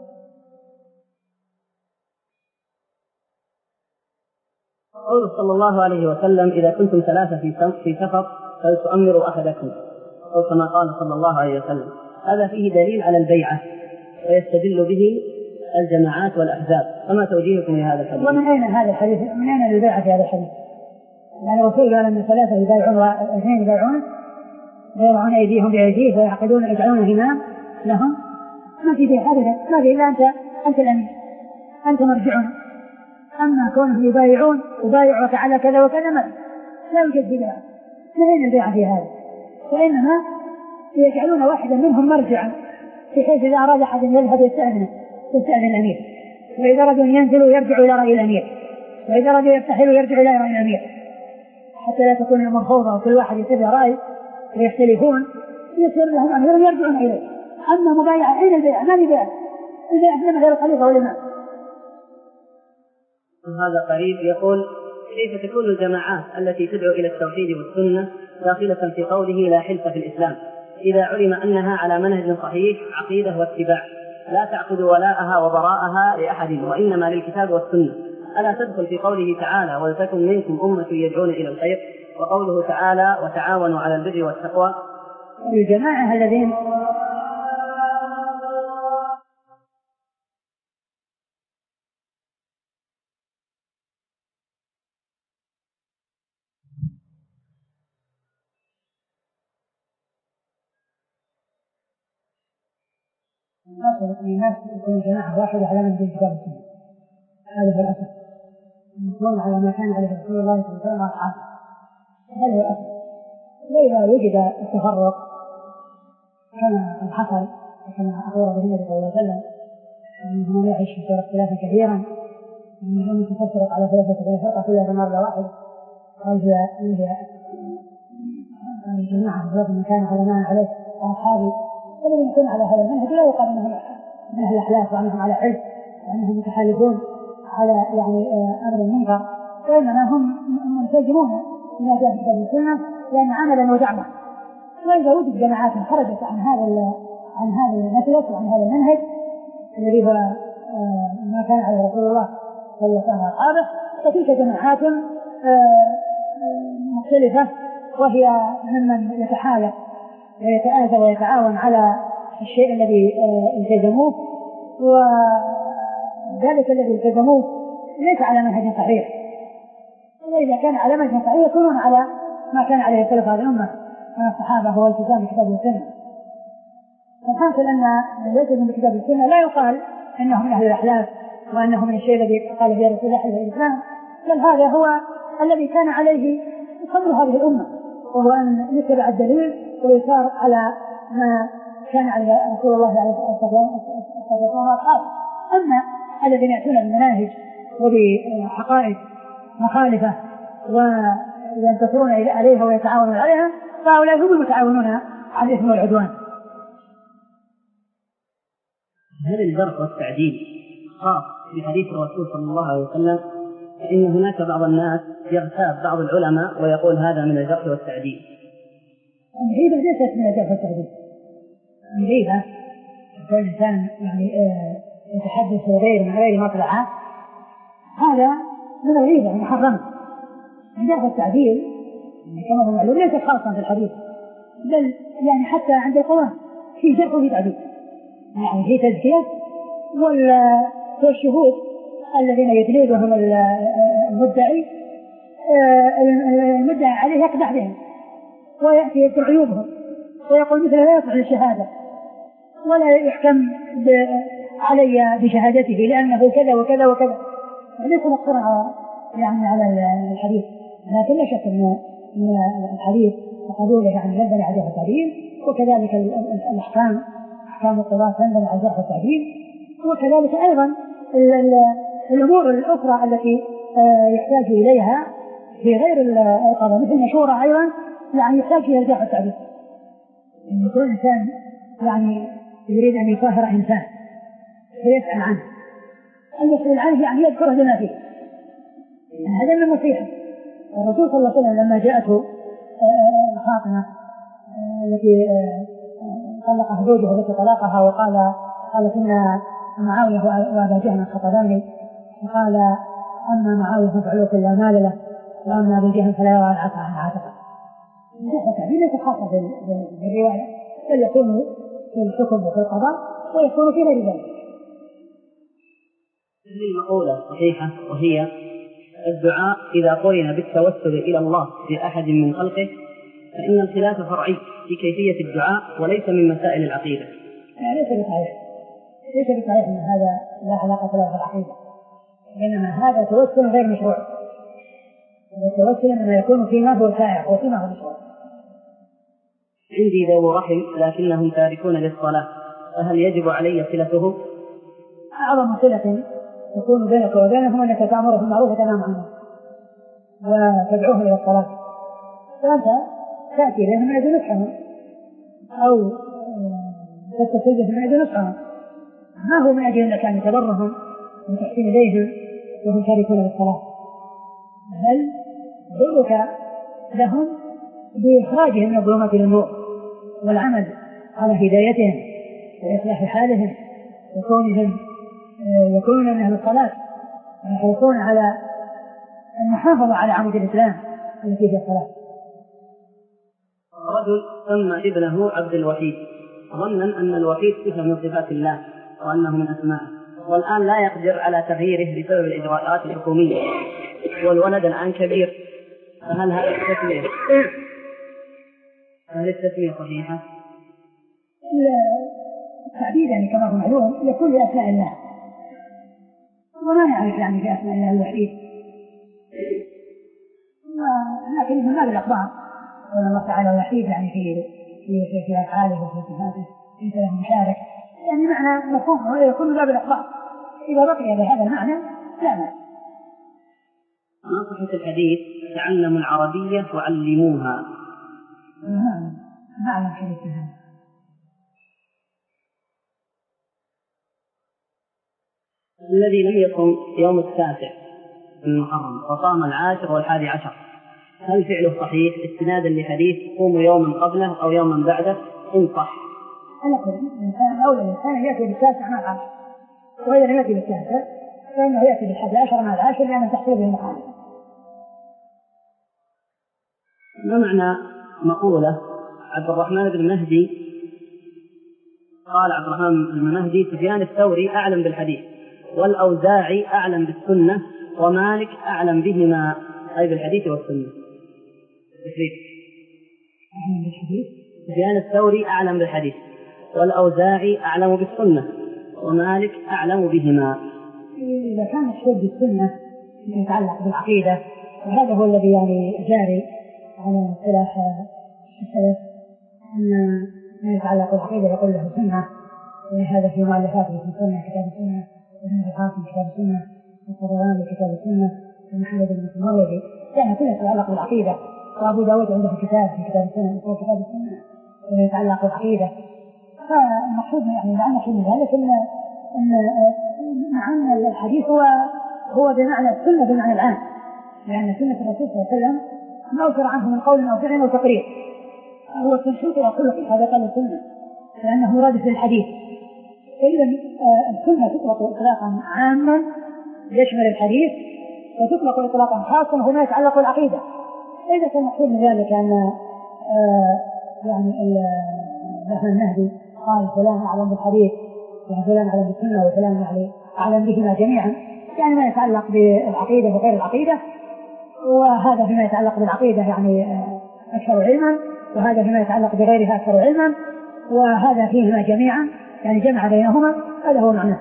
قوله صلى الله عليه وسلم إذا كنتم ثلاثة في سفر فلتؤمروا أحدكم، أو كما قال صلى الله عليه وسلم، هذا فيه دليل على البيعة ويستدل به الجماعات والأحزاب، فما توجيهكم لهذا الحديث؟ ومن أين هذا الحديث؟ من أين البيعة في هذا الحديث؟ يعني الرسول قال أن ثلاثة يبايعون واثنين يبايعون ويضعون أيديهم بأيديه ويعقدون يجعلون همام لهم، ما في بيع أبدا، ما في إلا أنت أنت الأمين، أنت مرجعون. أما كونهم يبايعون يبايعك على كذا وكذا ما لا يوجد بيع. من أين البيعة في هذا؟ وإنما يجعلون واحدا منهم مرجعا، بحيث إذا أراد أحد أن يذهب يستأذن يستأذن الأمير، وإذا أرادوا أن ينزلوا يرجعوا إلى رأي الأمير، وإذا أرادوا يرتحلوا يرجعوا إلى رأي الأمير، حتى لا تكون الأمور فوضى وكل واحد يتبع رأي ويختلفون، يصير لهم أمير يرجعون إليه. أما مبايعة أين البيع؟ ما في بيع، البيع من غير الخليفة والإمام. هذا قريب يقول كيف تكون الجماعات التي تدعو إلى التوحيد والسنة داخلة في قوله لا حلف في الإسلام إذا علم أنها على منهج صحيح عقيدة واتباع لا تعقد ولاءها وبراءها لأحد وإنما للكتاب والسنة؟ ألا تدخل في قوله تعالى ولتكن منكم أمة يدعون إلى الخير، وقوله تعالى وتعاونوا على البر والتقوى؟ الجماعة الذين الناس يكون جماعة واحدة على منهج الكتاب والسنة، هذا هو الأصل، يكون على ما كان عليه رسول الله صلى الله عليه وسلم وأصحابه، هذا هو الأصل. وإذا وجد التفرق كما قد حصل كما أخبر به النبي صلى الله عليه وسلم أنه يعيش في اختلافا كثيرا، أنه تفرق على ثلاثة فرقة كلها مرة واحدة، وهي هي الجماعة الذين كانوا على ما عليه وأصحابه، الذين يكون على هذا المنهج لا يقال انهم من اهل الاحلاف وانهم على علم وانهم متحالفون على يعني امر المنكر، وانما هم ملتزمون بما جاء في كتاب السنه لان عملا ودعوه. واذا وجد جماعات خرجت عن هذا عن هذا المسلك وعن هذا المنهج الذي هو ما كان عليه رسول الله صلى الله عليه وسلم واصحابه، فتلك جماعات مختلفه وهي ممن يتحالف ويتآذى ويتعاون على الشيء الذي التزموه، وذلك الذي التزموه ليس على منهج صحيح، وإذا كان على منهج صحيح يكونون على ما كان عليه سلف هذه الأمة من الصحابة هو التزام بكتاب السنة. فالحاصل أن من يلتزم بكتاب السنة لا يقال أنه من أهل الأحلاف وأنه من الشيء الذي قال به رسول الله صلى الله عليه وسلم، بل هذا هو الذي كان عليه قبل هذه الأمة، وهو أن يتبع الدليل ويسار على ما كان عليه رسول الله عليه الصلاة والسلام وأصحابه. أما الذين يأتون بالمناهج وبحقائق مخالفة وينتصرون عليها ويتعاونون عليها فهؤلاء هم المتعاونون على الإثم والعدوان. هل الجرح والتعديل خاص بحديث الرسول صلى الله عليه وسلم، فإن هناك بعض الناس يغتاب بعض العلماء ويقول هذا من الجرح والتعديل؟ الغيبة ليست من الجرح والتعديل. الغيبة كل إنسان يعني يتحدث غير من غير مطلعة هذا من الغيبة المحرمة. الجرح والتعديل كما هو معلوم ليس خاصا في الحديث، بل يعني حتى عند القوام في جرح وفي تعديل، يعني في تزكية والشهود الذين يجلدهم المدعي المدعي عليه يقدح بهم ويأتي يذكر عيوبهم ويقول مثل لا يصح للشهادة ولا يحكم علي بشهادته لأنه كذا وكذا وكذا. ليس مقصرا يعني على الحديث، لكن لا شك أن الحديث وقبوله يعني ينبني على جهة التعديل، وكذلك الأحكام أحكام القضاء تنبني على جهة التعديل، وكذلك أيضا الأمور الأخرى التي يحتاج إليها في غير القضاء مثل المشورة أيضا يعني يحتاج إلى جهة التعديل. إن كل إنسان يعني يريد أن يطهر إنسان ويسأل عنه، المسؤول عنه يعني يذكره بما فيه، هذا من النصيحة. الرسول صلى الله عليه وسلم لما جاءته فاطمة التي طلق زوجها التي طلقها وقال قالت إن معاوية وأبا جهل خطباني، وقال أما معاوية ففعلوا كل مال له وأما أبا جهل فلا يرى العصا عن عاتقه. هذه ليست خاصة بالرواية، بل يكون في الحكم وفي القضاء ويكون في غير ذلك. هذه المقولة صحيحة، وهي الدعاء إذا قرن بالتوسل إلى الله بأحد من خلقه فإن الخلاف فرعي في كيفية الدعاء وليس من مسائل العقيدة. ليس بصحيح، ليس بصحيح أن هذا لا علاقة له بالعقيدة، إنما هذا توسل غير مشروع، التوسل إنما يكون فيما هو شائع وفيما هو مشروع. عندي ذو رحم لكنهم تاركون للصلاة، فهل يجب علي صلته؟ أعظم صلة تكون بينك وبينهم أنك تأمره بالمعروف وتنهى عن المنكر وتدعوه إلى الصلاة، فأنت تأتي إليهم من أجل نصحهم أو تتصل بهم من أجل نصحهم، ما هو من أجل أنك أن تبرهم وتحسين إليهم وهم تاركون للصلاة، بل دعوك لهم بإخراجهم من الظلمات إلى النور والعمل على هدايتهم وإصلاح حالهم وكونهم يكونون من أهل الصلاة ويحرصون على المحافظة على عمود الإسلام التي هي الصلاة. رجل سمى ابنه عبد الوحيد ظنا أن الوحيد صفة من صفات الله وأنه من أسمائه، والآن لا يقدر على تغييره بسبب الإجراءات الحكومية، والولد الآن كبير، فهل هذا التسمية هل التسمية صحيحة؟ التعبير يعني كما هو معلوم يكون لأسماء الله، وما نعرف يعني في أسماء الله الوحيد، لكن من باب الأخبار وأن الله تعالى الوحيد يعني في في في أفعاله وفي صفاته ليس له مشارك، يعني معنى مفهوم يكون من باب الأخبار، إذا بقي بهذا المعنى لا معنى. ما صحة الحديث تعلموا العربية وعلموها؟ ما أعلم حديث هذا. الذي لم يصم يوم التاسع من محرم وصام العاشر والحادي عشر، هل فعله صحيح استنادا لحديث قوموا يوما قبله أو يوما بعده إن صح؟ أنا أقول الإنسان أولى الإنسان يأتي بالتاسع مع العاشر، وإذا لم يأتي بالتاسع فإنه يأتي بالحادي عشر مع العاشر لأن تحصيل به مخالفة. ما معنى مقولة عبد الرحمن بن مهدي قال عبد الرحمن بن مهدي سفيان الثوري أعلم بالحديث والأوزاعي أعلم بالسنة ومالك أعلم بهما، أي بالحديث والسنة؟ سفيان الثوري أعلم بالحديث والأوزاعي أعلم بالسنة ومالك أعلم بهما. إذا كان الشيء بالسنة يتعلق بالعقيدة، وهذا هو الذي يعني جاري على اصطلاح السلف أن ما يتعلق بالعقيدة يقول له سنة، وهذا في مؤلفاته في السنة كتاب السنة، وابن القاسم كتاب السنة، والطبراني كتاب السنة، ومحمد بن المروزي، يعني كلها تتعلق بالعقيدة، وأبو داود عنده كتاب في كتاب السنة وهو كتاب السنة يتعلق بالعقيدة. فالمقصود يعني لأن في ذلك أن معنى الحديث هو هو بمعنى السنة بمعنى العام، لأن سنة الرسول صلى الله عليه وسلم ما أوفر عنه من قول أو فعل أو تقرير، هو التنشيط وكل هذا قال السنة لأنه مرادف للحديث. إذن السنة تطلق إطلاقا عاما يشمل الحديث، وتطلق إطلاقا خاصا وهو ما يتعلق بالعقيدة. إذا كان مقصود من ذلك أن يعني الرحمن المهدي قال فلان أعلم بالحديث وفلان أعلم بالسنة وفلان يعني أعلم بهما جميعا، يعني ما يتعلق بالعقيدة وغير العقيدة، وهذا فيما يتعلق بالعقيدة يعني أكثر علما، وهذا فيما يتعلق بغيرها أكثر علما، وهذا فيهما جميعا يعني جمع بينهما. هذا هو معناه.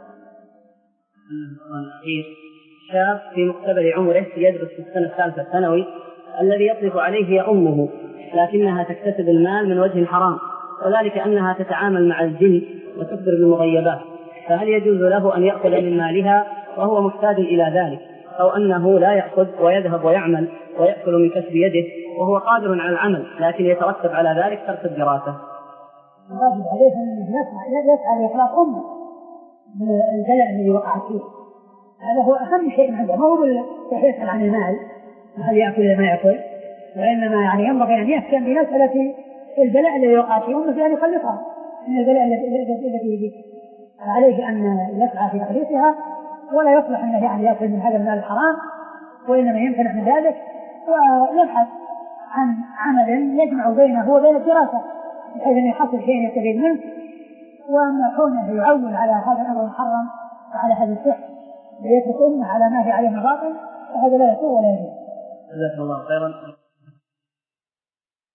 شاب في مقتبل عمره يدرس في السنة الثالثة الثانوي الذي يطلق عليه هي أمه، لكنها تكتسب المال من وجه حرام، وذلك أنها تتعامل مع الجن وتخبر بالمغيبات، فهل يجوز له أن يأخذ من مالها وهو محتاج إلى ذلك، أو أنه لا يأخذ ويذهب ويعمل ويأكل من كسب يده وهو قادر على العمل لكن يترتب على ذلك ترك الدراسة؟ الواجب عليه أن يسعى لإخلاص أمه بالبلاء الذي وقعت فيه، هذا هو أهم شيء عنده، ما هو يسأل عن المال هل يأكل ولا ما يأكل، وإنما يعني ينبغي أن يهتم بمسألة البلاء الذي وقعت فيه أمه بأن يخلصها من البلاء الذي يجي عليه، أن يسعى في تخليصها، ولا يصلح أنه يعني يأكل من هذا المال الحرام، وإنما يمتنع من ذلك ويبحث عن عمل يجمع بينه وبين الدراسة بحيث أن يحصل شيء يستفيد منه، وأما كونه يعول على هذا الأمر المحرم وعلى هذا السحر ليترك أمه على ما هي عليه باطل فهذا لا يكون ولا يجوز. جزاك الله خيرا.